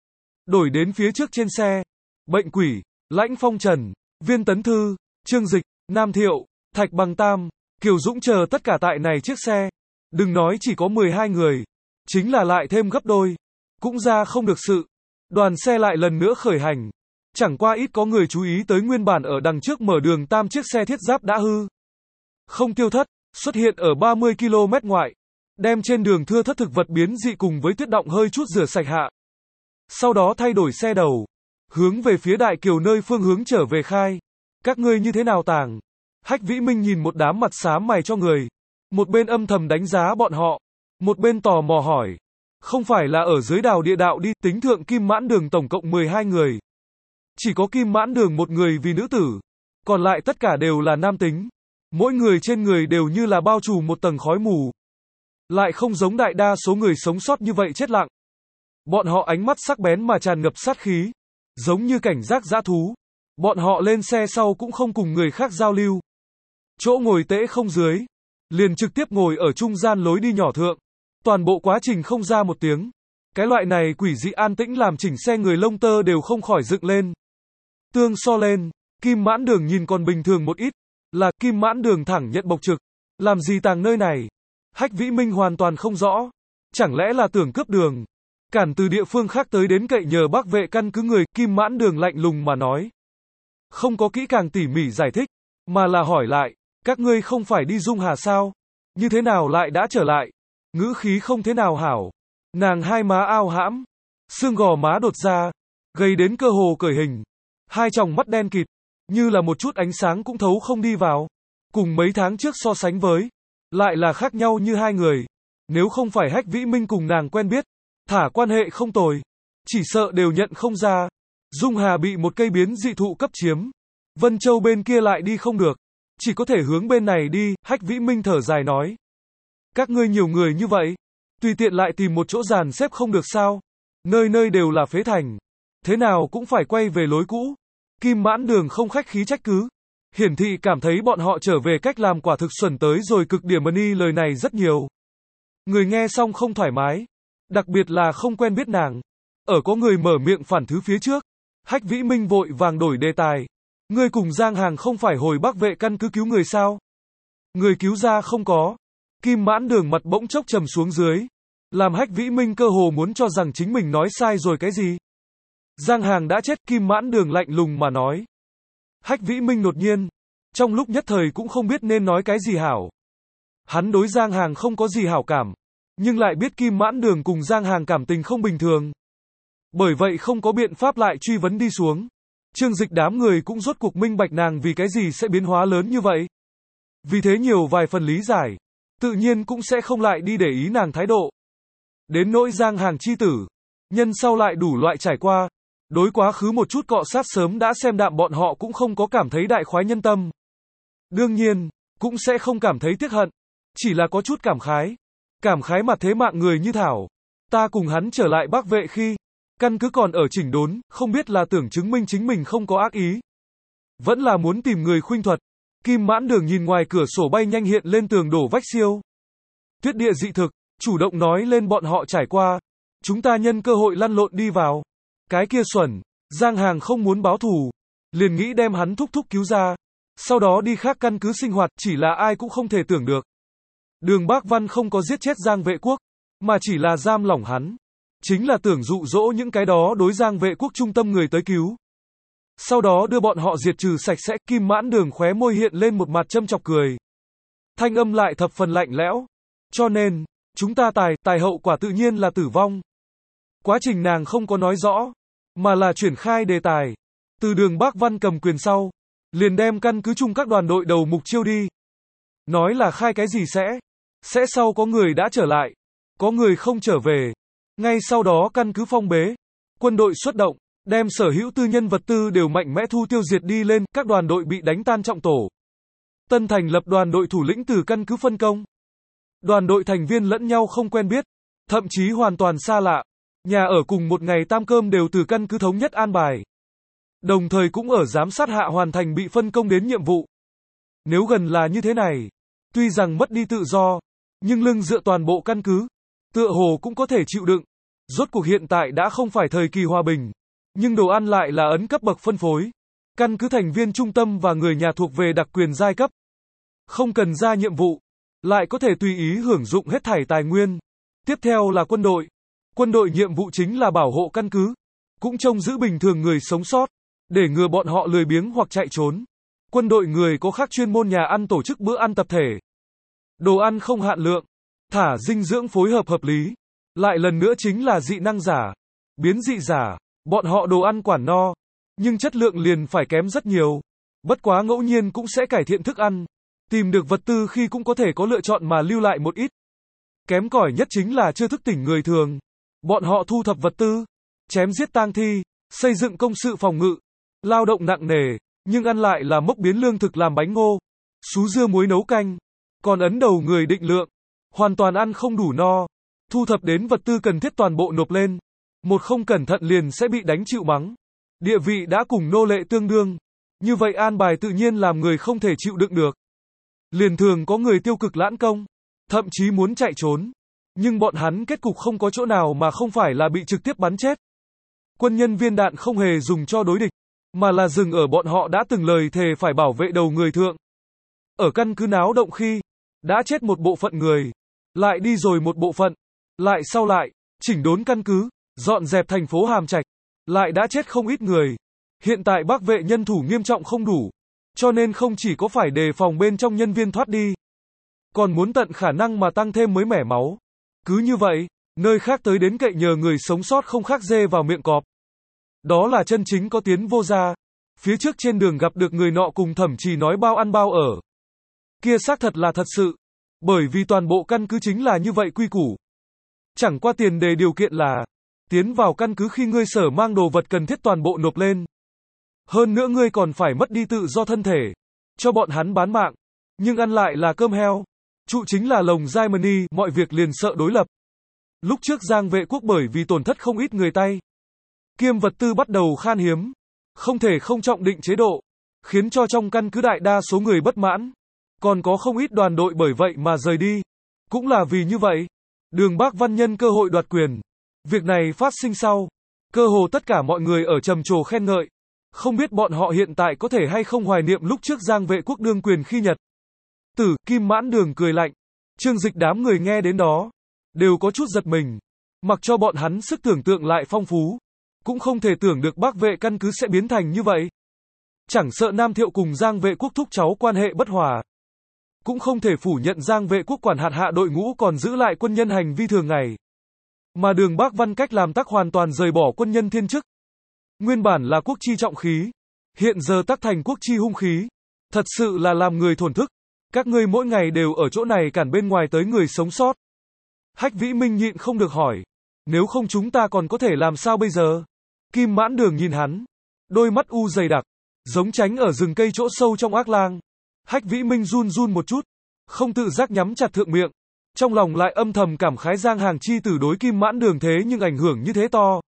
Đổi đến phía trước trên xe. Bệnh Quỷ, Lãnh Phong Trần, Viên Tấn Thư, Trương Dịch, Nam Thiệu, Thạch Bằng Tam, Kiều Dũng chờ tất cả tại này chiếc xe. Đừng nói chỉ có 12 người. Chính là lại thêm gấp đôi. Cũng ra không được sự. Đoàn xe lại lần nữa khởi hành. Chẳng qua ít có người chú ý tới nguyên bản ở đằng trước mở đường Tam chiếc xe thiết giáp đã hư. Không tiêu thất, xuất hiện ở 30 km ngoại. Đem trên đường thưa thất thực vật biến dị cùng với tuyết động hơi chút rửa sạch hạ. Sau đó thay đổi xe đầu. Hướng về phía Đại Kiều nơi phương hướng trở về khai. Các ngươi như thế nào tàng? Hách Vĩ Minh nhìn một đám mặt xám mày cho người. Một bên âm thầm đánh giá bọn họ. Một bên tò mò hỏi. Không phải là ở dưới đào địa đạo đi, tính thượng Kim Mãn Đường tổng cộng 12 người. Chỉ có Kim Mãn Đường một người vì nữ tử. Còn lại tất cả đều là nam tính. Mỗi người trên người đều như là bao trùm một tầng khói mù. Lại không giống đại đa số người sống sót như vậy chết lặng. Bọn họ ánh mắt sắc bén mà tràn ngập sát khí. Giống như cảnh giác dã thú. Bọn họ lên xe sau cũng không cùng người khác giao lưu. Chỗ ngồi tễ không dưới. Liền trực tiếp ngồi ở trung gian lối đi nhỏ thượng. Toàn bộ quá trình không ra một tiếng. Cái loại này quỷ dị an tĩnh làm chỉnh xe người lông tơ đều không khỏi dựng lên. Tương so lên, Kim Mãn Đường nhìn còn bình thường một ít. Là Kim Mãn Đường thẳng nhận bộc trực. Làm gì tàng nơi này? Hách Vĩ Minh hoàn toàn không rõ. Chẳng lẽ là tưởng cướp đường? Cản từ địa phương khác tới đến cậy nhờ Bắc vệ căn cứ người, Kim Mãn Đường lạnh lùng mà nói. Không có kỹ càng tỉ mỉ giải thích, mà là hỏi lại, các ngươi không phải đi Dung Hà sao? Như thế nào lại đã trở lại? Ngữ khí không thế nào hảo. Nàng hai má ao hãm, xương gò má đột ra, gầy đến cơ hồ cởi hình. Hai tròng mắt đen kịt, như là một chút ánh sáng cũng thấu không đi vào. Cùng mấy tháng trước so sánh với, lại là khác nhau như hai người. Nếu không phải Hách Vĩ Minh cùng nàng quen biết, thả quan hệ không tồi, chỉ sợ đều nhận không ra. Dung Hà bị một cây biến dị thụ cấp chiếm. Vân Châu bên kia lại đi không được. Chỉ có thể hướng bên này đi, Hách Vĩ Minh thở dài nói. Các ngươi nhiều người như vậy, tùy tiện lại tìm một chỗ dàn xếp không được sao? Nơi nơi đều là phế thành. Thế nào cũng phải quay về lối cũ. Kim Mãn Đường không khách khí trách cứ. Hiển thị cảm thấy bọn họ trở về cách làm quả thực xuẩn tới rồi cực điểm ni lời này rất nhiều. Người nghe xong không thoải mái. Đặc biệt là không quen biết nàng. Ở có người mở miệng phản thứ phía trước. Hách Vĩ Minh vội vàng đổi đề tài. Ngươi cùng Giang Hàng không phải hồi Bắc vệ căn cứ cứu người sao? Người cứu ra không có. Kim Mãn Đường mặt bỗng chốc trầm xuống dưới. Làm Hách Vĩ Minh cơ hồ muốn cho rằng chính mình nói sai rồi cái gì. Giang Hàng đã chết, Kim Mãn Đường lạnh lùng mà nói. Hách Vĩ Minh đột nhiên. Trong lúc nhất thời cũng không biết nên nói cái gì hảo. Hắn đối Giang Hàng không có gì hảo cảm. Nhưng lại biết Kim Mãn Đường cùng Giang Hàng cảm tình không bình thường. Bởi vậy không có biện pháp lại truy vấn đi xuống. Trương Dịch đám người cũng rốt cuộc minh bạch nàng vì cái gì sẽ biến hóa lớn như vậy. Vì thế nhiều vài phần lý giải. Tự nhiên cũng sẽ không lại đi để ý nàng thái độ. Đến nỗi Giang Hàng chi tử. Nhân sau lại đủ loại trải qua. Đối quá khứ một chút cọ sát sớm đã xem đạm bọn họ cũng không có cảm thấy đại khoái nhân tâm. Đương nhiên, cũng sẽ không cảm thấy tiếc hận. Chỉ là có chút cảm khái. Cảm khái mặt thế mạng người như Thảo. Ta cùng hắn trở lại Bắc vệ khi. Căn cứ còn ở chỉnh đốn, không biết là tưởng chứng minh chính mình không có ác ý. Vẫn là muốn tìm người khuynh thuật. Kim Mãn Đường nhìn ngoài cửa sổ bay nhanh hiện lên tường đổ vách siêu. Tuyết địa dị thực, chủ động nói lên bọn họ trải qua. Chúng ta nhân cơ hội lăn lộn đi vào. Cái kia xuẩn, Giang Hàng không muốn báo thù. Liền nghĩ đem hắn thúc thúc cứu ra. Sau đó đi khác căn cứ sinh hoạt, chỉ là ai cũng không thể tưởng được. Đường Bác Văn không có giết chết Giang Vệ Quốc, mà chỉ là giam lỏng hắn. Chính là tưởng dụ dỗ những cái đó đối Giang Vệ Quốc trung tâm người tới cứu. Sau đó đưa bọn họ diệt trừ sạch sẽ. Kim Mãn Đường khóe môi hiện lên một mặt châm chọc cười. Thanh âm lại thập phần lạnh lẽo. Cho nên, chúng ta tài hậu quả tự nhiên là tử vong. Quá trình nàng không có nói rõ, mà là triển khai đề tài. Từ Đường Bác Văn cầm quyền sau, liền đem căn cứ chung các đoàn đội đầu mục chiêu đi. Nói là khai cái gì sẽ sau có người đã trở lại, có người không trở về. Ngay sau đó căn cứ phong bế, quân đội xuất động, đem sở hữu tư nhân vật tư đều mạnh mẽ thu tiêu diệt đi lên, các đoàn đội bị đánh tan trọng tổ. Tân thành lập đoàn đội thủ lĩnh từ căn cứ phân công. Đoàn đội thành viên lẫn nhau không quen biết, thậm chí hoàn toàn xa lạ. Nhà ở cùng một ngày tam cơm đều từ căn cứ thống nhất an bài. đồng thời cũng ở giám sát hạ hoàn thành bị phân công đến nhiệm vụ. Nếu gần là như thế này, tuy rằng mất đi tự do, nhưng lưng dựa toàn bộ căn cứ, tựa hồ cũng có thể chịu đựng. Rốt cuộc hiện tại đã không phải thời kỳ hòa bình, nhưng đồ ăn lại là ấn cấp bậc phân phối. Căn cứ thành viên trung tâm và người nhà thuộc về đặc quyền giai cấp. Không cần ra nhiệm vụ, lại có thể tùy ý hưởng dụng hết thảy tài nguyên. Tiếp theo là quân đội. Quân đội nhiệm vụ chính là bảo hộ căn cứ, cũng trông giữ bình thường người sống sót, để ngừa bọn họ lười biếng hoặc chạy trốn. Quân đội người có khác chuyên môn nhà ăn tổ chức bữa ăn tập thể. Đồ ăn không hạn lượng, thả dinh dưỡng phối hợp hợp lý. Lại lần nữa chính là dị năng giả, biến dị giả, bọn họ đồ ăn quản no, nhưng chất lượng liền phải kém rất nhiều. Bất quá ngẫu nhiên cũng sẽ cải thiện thức ăn, tìm được vật tư khi cũng có thể có lựa chọn mà lưu lại một ít. Kém cỏi nhất chính là chưa thức tỉnh người thường. Bọn họ thu thập vật tư, chém giết tang thi, xây dựng công sự phòng ngự, lao động nặng nề, nhưng ăn lại là mốc biến lương thực làm bánh ngô, sú dưa muối nấu canh, còn ấn đầu người định lượng, hoàn toàn ăn không đủ no. Thu thập đến vật tư cần thiết toàn bộ nộp lên, một không cẩn thận liền sẽ bị đánh chịu mắng. Địa vị đã cùng nô lệ tương đương, như vậy an bài tự nhiên làm người không thể chịu đựng được. Liền thường có người tiêu cực lãn công, thậm chí muốn chạy trốn, nhưng bọn hắn kết cục không có chỗ nào mà không phải là bị trực tiếp bắn chết. Quân nhân viên đạn không hề dùng cho đối địch, mà là dừng ở bọn họ đã từng lời thề phải bảo vệ đầu người thượng. Ở căn cứ náo động khi, đã chết một bộ phận người, lại đi rồi một bộ phận, lại sau lại, chỉnh đốn căn cứ, dọn dẹp thành phố Hàm Trạch, lại đã chết không ít người. Hiện tại Bắc Vệ nhân thủ nghiêm trọng không đủ, cho nên không chỉ có phải đề phòng bên trong nhân viên thoát đi, còn muốn tận khả năng mà tăng thêm mới mẻ máu. Cứ như vậy, nơi khác tới đến cậy nhờ người sống sót không khác dê vào miệng cọp. Đó là chân chính có tiến vô gia. Phía trước trên đường gặp được người nọ cùng thẩm trì nói bao ăn bao ở. Kia xác thật là thật sự, bởi vì toàn bộ căn cứ chính là như vậy quy củ. Chẳng qua tiền đề điều kiện là, tiến vào căn cứ khi ngươi sở mang đồ vật cần thiết toàn bộ nộp lên. Hơn nữa ngươi còn phải mất đi tự do thân thể, cho bọn hắn bán mạng, nhưng ăn lại là cơm heo. Trụ chính là lồng Germany, mọi việc liền sợ đối lập. Lúc trước Giang Vệ quốc bởi vì tổn thất không ít người tay, kiêm vật tư bắt đầu khan hiếm, không thể không trọng định chế độ, khiến cho trong căn cứ đại đa số người bất mãn, còn có không ít đoàn đội bởi vậy mà rời đi. Cũng là vì như vậy, Đường Bác Văn nhân cơ hội đoạt quyền. Việc này phát sinh sau, cơ hồ tất cả mọi người ở trầm trồ khen ngợi. Không biết bọn họ hiện tại có thể hay không hoài niệm lúc trước Giang Vệ quốc đương quyền khi Nhật. Tử, Kim Mãn Đường cười lạnh. Trương Dịch đám người nghe đến đó, đều có chút giật mình. Mặc cho bọn hắn sức tưởng tượng lại phong phú, cũng không thể tưởng được Bắc Vệ căn cứ sẽ biến thành như vậy. Chẳng sợ Nam Thiệu cùng Giang Vệ quốc thúc cháu quan hệ bất hòa, cũng không thể phủ nhận Giang Vệ quốc quản hạt hạ đội ngũ còn giữ lại quân nhân hành vi thường ngày. Mà Đường Bác Văn cách làm tắc hoàn toàn rời bỏ quân nhân thiên chức. Nguyên bản là quốc chi trọng khí, hiện giờ tắc thành quốc chi hung khí. Thật sự là làm người thổn thức. Các ngươi mỗi ngày đều ở chỗ này cản bên ngoài tới người sống sót. Hách Vĩ Minh nhịn không được hỏi. Nếu không chúng ta còn có thể làm sao bây giờ? Kim Mãn Đường nhìn hắn, đôi mắt u dày đặc, giống tránh ở rừng cây chỗ sâu trong ác lang. Hách Vĩ Minh run run một chút, không tự giác nhắm chặt thượng miệng, trong lòng lại âm thầm cảm khái Giang Hàng chi tử đối Kim Mãn Đường thế nhưng ảnh hưởng như thế to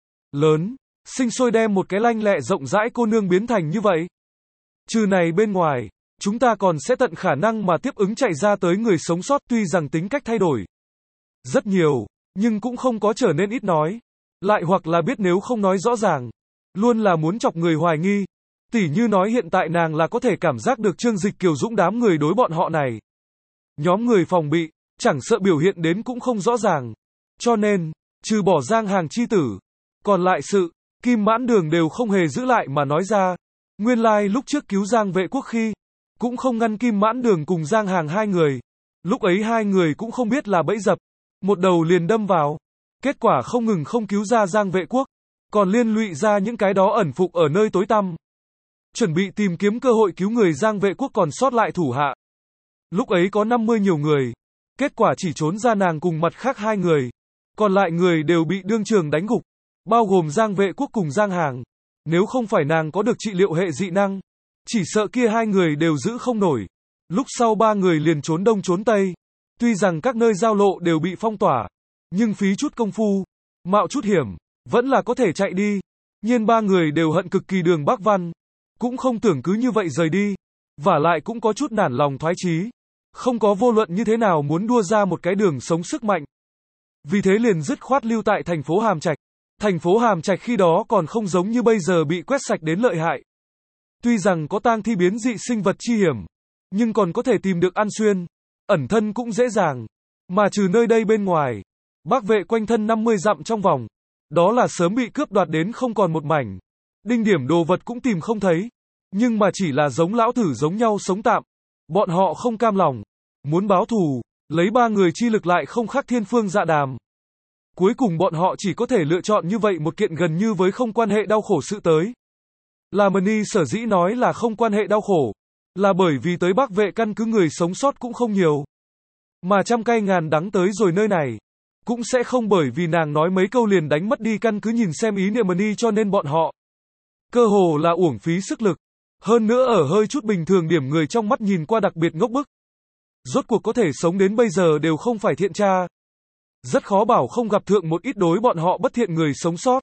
lớn, sinh sôi đem một cái lanh lẹ rộng rãi cô nương biến thành như vậy. Trừ này bên ngoài, chúng ta còn sẽ tận khả năng mà tiếp ứng chạy ra tới người sống sót, tuy rằng tính cách thay đổi rất nhiều, nhưng cũng không có trở nên ít nói. Lại hoặc là biết nếu không nói rõ ràng, luôn là muốn chọc người hoài nghi. Tỉ như nói hiện tại nàng là có thể cảm giác được Trương Dịch Kiều Dũng đám người đối bọn họ này. Nhóm người phòng bị, chẳng sợ biểu hiện đến cũng không rõ ràng. Cho nên, trừ bỏ Giang Hàng chi tử, còn lại sự, Kim Mãn Đường đều không hề giữ lại mà nói ra. Nguyên lai lúc trước cứu Giang Vệ quốc khi, cũng không ngăn Kim Mãn Đường cùng Giang Hàng hai người. Lúc ấy hai người cũng không biết là bẫy dập, một đầu liền đâm vào. Kết quả không ngừng không cứu ra Giang Vệ quốc, còn liên lụy ra những cái đó ẩn phục ở nơi tối tăm. Chuẩn bị tìm kiếm cơ hội cứu người Giang Vệ quốc còn sót lại thủ hạ. Lúc ấy có 50 nhiều người, kết quả chỉ trốn ra nàng cùng mặt khác hai người, còn lại người đều bị đương trường đánh gục, bao gồm Giang Vệ quốc cùng Giang Hàng. Nếu không phải nàng có được trị liệu hệ dị năng, chỉ sợ kia hai người đều giữ không nổi. Lúc sau ba người liền trốn đông trốn tây, tuy rằng các nơi giao lộ đều bị phong tỏa, nhưng phí chút công phu, mạo chút hiểm, vẫn là có thể chạy đi. nhiên ba người đều hận cực kỳ Đường Bắc Văn, cũng không tưởng cứ như vậy rời đi, vả lại cũng có chút nản lòng thoái chí, không có vô luận như thế nào muốn đua ra một cái đường sống sức mạnh. Vì thế liền dứt khoát lưu tại thành phố Hàm Trạch. Thành phố Hàm Trạch khi đó còn không giống như bây giờ bị quét sạch đến lợi hại. Tuy rằng có tang thi biến dị sinh vật chi hiểm, nhưng còn có thể tìm được ăn xuyên, ẩn thân cũng dễ dàng. Mà trừ nơi đây bên ngoài, Bắc Vệ quanh thân 50 dặm trong vòng, đó là sớm bị cướp đoạt đến không còn một mảnh. Đinh điểm đồ vật cũng tìm không thấy, nhưng mà chỉ là giống lão thử giống nhau sống tạm. Bọn họ không cam lòng, muốn báo thù, lấy ba người chi lực lại không khác Thiên Phương Dạ Đàm. Cuối cùng bọn họ chỉ có thể lựa chọn như vậy một kiện gần như với không quan hệ đau khổ sự tới. Là Mani sở dĩ nói là không quan hệ đau khổ, là bởi vì tới Bắc Vệ căn cứ người sống sót cũng không nhiều. Mà trăm cay ngàn đắng tới rồi nơi này, cũng sẽ không bởi vì nàng nói mấy câu liền đánh mất đi căn cứ nhìn xem ý niệm Mani cho nên bọn họ. Cơ hồ là uổng phí sức lực. Hơn nữa ở hơi chút bình thường điểm người trong mắt nhìn qua đặc biệt ngốc bức. Rốt cuộc có thể sống đến bây giờ đều không phải thiện tra. Rất khó bảo không gặp thượng một ít đối bọn họ bất thiện người sống sót.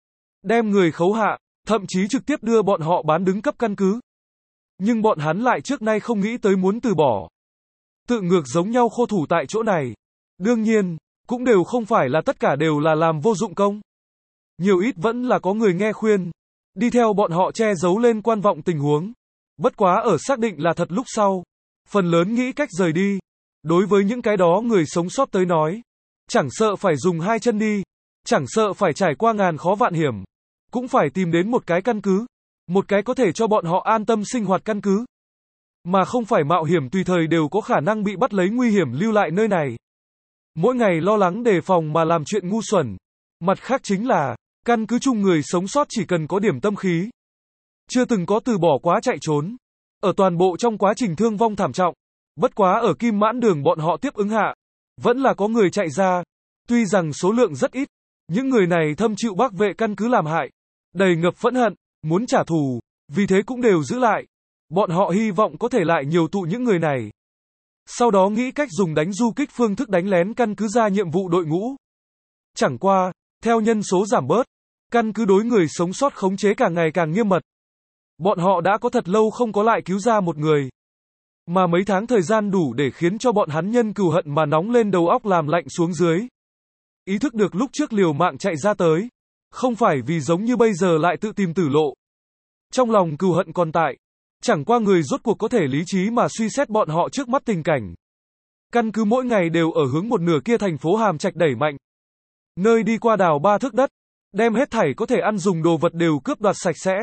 Đem người khấu hạ, thậm chí trực tiếp đưa bọn họ bán đứng cấp căn cứ. Nhưng bọn hắn lại trước nay không nghĩ tới muốn từ bỏ. Tự ngược giống nhau khô thủ tại chỗ này. Đương nhiên, cũng đều không phải là tất cả đều là làm vô dụng công. Nhiều ít vẫn là có người nghe khuyên, đi theo bọn họ che giấu lên quan vọng tình huống. Bất quá ở xác định là thật lúc sau, phần lớn nghĩ cách rời đi. Đối với những cái đó người sống sót tới nói, chẳng sợ phải dùng hai chân đi, chẳng sợ phải trải qua ngàn khó vạn hiểm, cũng phải tìm đến một cái căn cứ, một cái có thể cho bọn họ an tâm sinh hoạt căn cứ. Mà không phải mạo hiểm tùy thời đều có khả năng bị bắt lấy nguy hiểm lưu lại nơi này. Mỗi ngày lo lắng đề phòng mà làm chuyện ngu xuẩn. Mặt khác chính là, căn cứ chung người sống sót chỉ cần có điểm tâm khí. Chưa từng có từ bỏ quá chạy trốn. Ở toàn bộ trong quá trình thương vong thảm trọng. Bất quá ở Kim Mãn Đường bọn họ tiếp ứng hạ. Vẫn là có người chạy ra. Tuy rằng số lượng rất ít. Những người này thâm chịu Bắc Vệ căn cứ làm hại. Đầy ngập phẫn hận, muốn trả thù. Vì thế cũng đều giữ lại. Bọn họ hy vọng có thể lại nhiều tụ những người này. Sau đó nghĩ cách dùng đánh du kích phương thức đánh lén căn cứ ra nhiệm vụ đội ngũ. Chẳng qua, theo nhân số giảm bớt, căn cứ đối người sống sót khống chế càng ngày càng nghiêm mật. Bọn họ đã có thật lâu không có lại cứu ra một người. Mà mấy tháng thời gian đủ để khiến cho bọn hắn nhân cừu hận mà nóng lên đầu óc làm lạnh xuống dưới. Ý thức được lúc trước liều mạng chạy ra tới. Không phải vì giống như bây giờ lại tự tìm tử lộ. Trong lòng cừu hận còn tại. Chẳng qua người rốt cuộc có thể lý trí mà suy xét bọn họ trước mắt tình cảnh. Căn cứ mỗi ngày đều ở hướng một nửa kia thành phố Hàm Trạch đẩy mạnh. Nơi đi qua đào 3 thước đất, đem hết thảy có thể ăn dùng đồ vật đều cướp đoạt sạch sẽ.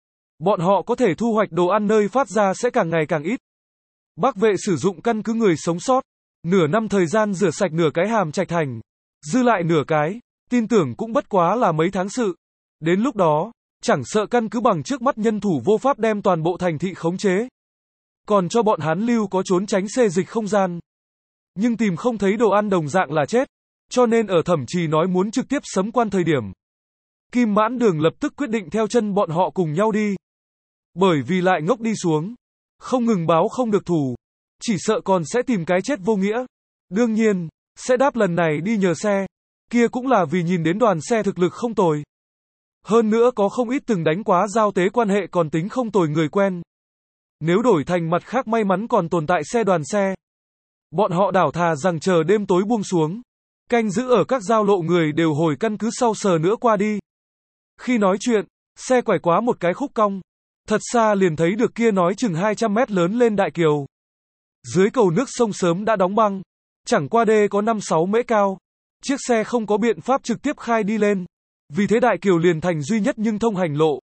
Bọn họ có thể thu hoạch đồ ăn nơi phát ra sẽ càng ngày càng ít. Bắc Vệ sử dụng căn cứ người sống sót, nửa năm thời gian rửa sạch nửa cái Hàm Trạch thành, dư lại nửa cái, tin tưởng cũng bất quá là mấy tháng sự. Đến lúc đó, chẳng sợ căn cứ bằng trước mắt nhân thủ vô pháp đem toàn bộ thành thị khống chế. Còn cho bọn hắn lưu có trốn tránh xê dịch không gian. Nhưng tìm không thấy đồ ăn đồng dạng là chết. Cho nên ở Thẩm Trì nói muốn trực tiếp sấm quan thời điểm. Kim Mãn Đường lập tức quyết định theo chân bọn họ cùng nhau đi. Bởi vì lại ngốc đi xuống. Không ngừng báo không được thù. Chỉ sợ còn sẽ tìm cái chết vô nghĩa. Đương nhiên, sẽ đáp lần này đi nhờ xe. Kia cũng là vì nhìn đến đoàn xe thực lực không tồi. Hơn nữa có không ít từng đánh quá giao tế quan hệ còn tính không tồi người quen. Nếu đổi thành mặt khác may mắn còn tồn tại xe đoàn xe. Bọn họ đảo thà rằng chờ đêm tối buông xuống. Canh giữ ở các giao lộ người đều hồi căn cứ sau sờ nữa qua đi. Khi nói chuyện, xe quải quá một cái khúc cong. Thật xa liền thấy được kia nói chừng 200 mét lớn lên đại kiều. Dưới cầu nước sông sớm đã đóng băng. Chẳng qua đê có 5-6 mễ cao. Chiếc xe không có biện pháp trực tiếp khai đi lên. Vì thế đại kiều liền thành duy nhất nhưng thông hành lộ.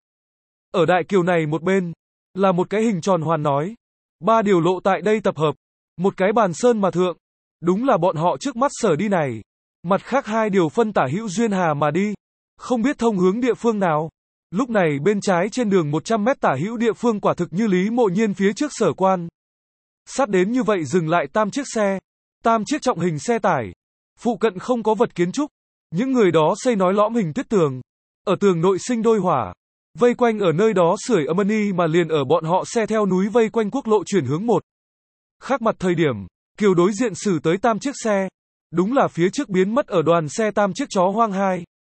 Ở đại kiều này một bên, là một cái hình tròn hoàn nói. 3 điều lộ tại đây tập hợp. Một cái bàn sơn mà thượng. Đúng là bọn họ trước mắt sở đi này. Mặt khác 2 điều phân tả hữu duyên hà mà đi. Không biết thông hướng địa phương nào. Lúc này bên trái trên đường 100 mét tả hữu địa phương quả thực như Lý Mộ Nhiên phía trước sở quan. Sát đến như vậy dừng lại 3 chiếc xe. 3 chiếc trọng hình xe tải. Phụ cận không có vật kiến trúc. Những người đó xây nói lõm hình tuyết tường. Ở tường nội sinh đôi hỏa. Vây quanh ở nơi đó sưởi ấm ni mà liền ở bọn họ xe theo núi vây quanh quốc lộ chuyển hướng 1. Khác mặt thời điểm, Kiều đối diện xử tới 3 chiếc xe. Đúng là phía trước biến mất ở đoàn xe 3 chiếc chó hoang 2.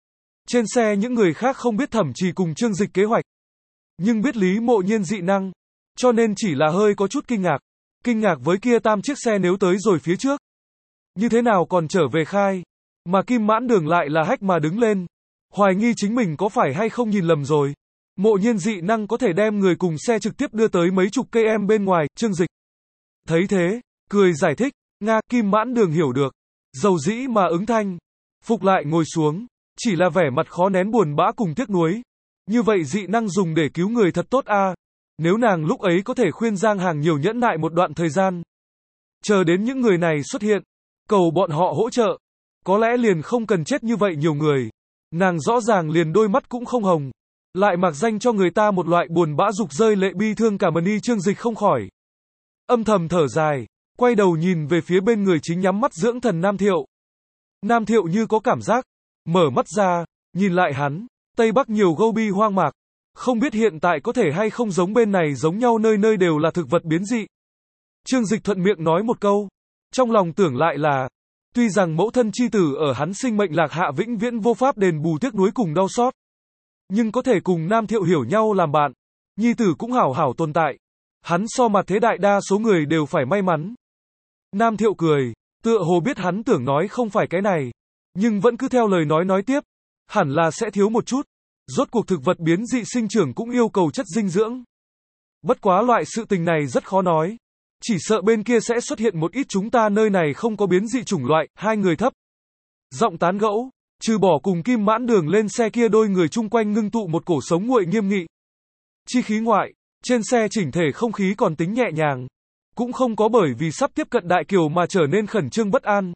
Trên xe những người khác không biết Thẩm Trì cùng Trương Dịch kế hoạch, nhưng biết Lý Mộ Nhiên dị năng, cho nên chỉ là hơi có chút kinh ngạc. Kinh ngạc với kia tam chiếc xe nếu tới rồi phía trước, như thế nào còn trở về khai, mà Kim Mãn Đường lại là hách mà đứng lên, hoài nghi chính mình có phải hay không nhìn lầm rồi. Mộ Nhiên dị năng có thể đem người cùng xe trực tiếp đưa tới mấy chục cây em bên ngoài, Trương Dịch thấy thế, cười giải thích, Nga, Kim Mãn Đường hiểu được, dầu dĩ mà ứng thanh, phục lại ngồi xuống, chỉ là vẻ mặt khó nén buồn bã cùng tiếc nuối. Như vậy dị năng dùng để cứu người thật tốt a. Nếu nàng lúc ấy có thể khuyên Giang Hàng nhiều nhẫn nại một đoạn thời gian, chờ đến những người này xuất hiện, cầu bọn họ hỗ trợ, có lẽ liền không cần chết như vậy nhiều người. Nàng rõ ràng liền đôi mắt cũng không hồng, lại mặc danh cho người ta một loại buồn bã dục rơi lệ bi thương cả mani. Trương Dịch không khỏi âm thầm thở dài, quay đầu nhìn về phía bên người chính nhắm mắt dưỡng thần Nam Thiệu. Nam Thiệu như có cảm giác, mở mắt ra, nhìn lại hắn, Tây Bắc nhiều gâu bi hoang mạc, không biết hiện tại có thể hay không giống bên này giống nhau, nơi nơi đều là thực vật biến dị. Trương Dịch thuận miệng nói một câu, trong lòng tưởng lại là, tuy rằng mẫu thân chi tử ở hắn sinh mệnh lạc hạ vĩnh viễn vô pháp đền bù tiếc nuối cùng đau xót, nhưng có thể cùng Nam Thiệu hiểu nhau làm bạn, nhi tử cũng hảo hảo tồn tại, hắn so mặt thế đại đa số người đều phải may mắn. Nam Thiệu cười, tựa hồ biết hắn tưởng nói không phải cái này, nhưng vẫn cứ theo lời nói tiếp, hẳn là sẽ thiếu một chút, rốt cuộc thực vật biến dị sinh trưởng cũng yêu cầu chất dinh dưỡng. Bất quá loại sự tình này rất khó nói, chỉ sợ bên kia sẽ xuất hiện một ít chúng ta nơi này không có biến dị chủng loại. Hai người thấp giọng tán gẫu, trừ bỏ cùng Kim Mãn Đường lên xe kia đôi người chung quanh ngưng tụ một cổ sống nguội nghiêm nghị chi khí ngoại, trên xe chỉnh thể không khí còn tính nhẹ nhàng, cũng không có bởi vì sắp tiếp cận Đại Kiều mà trở nên khẩn trương bất an.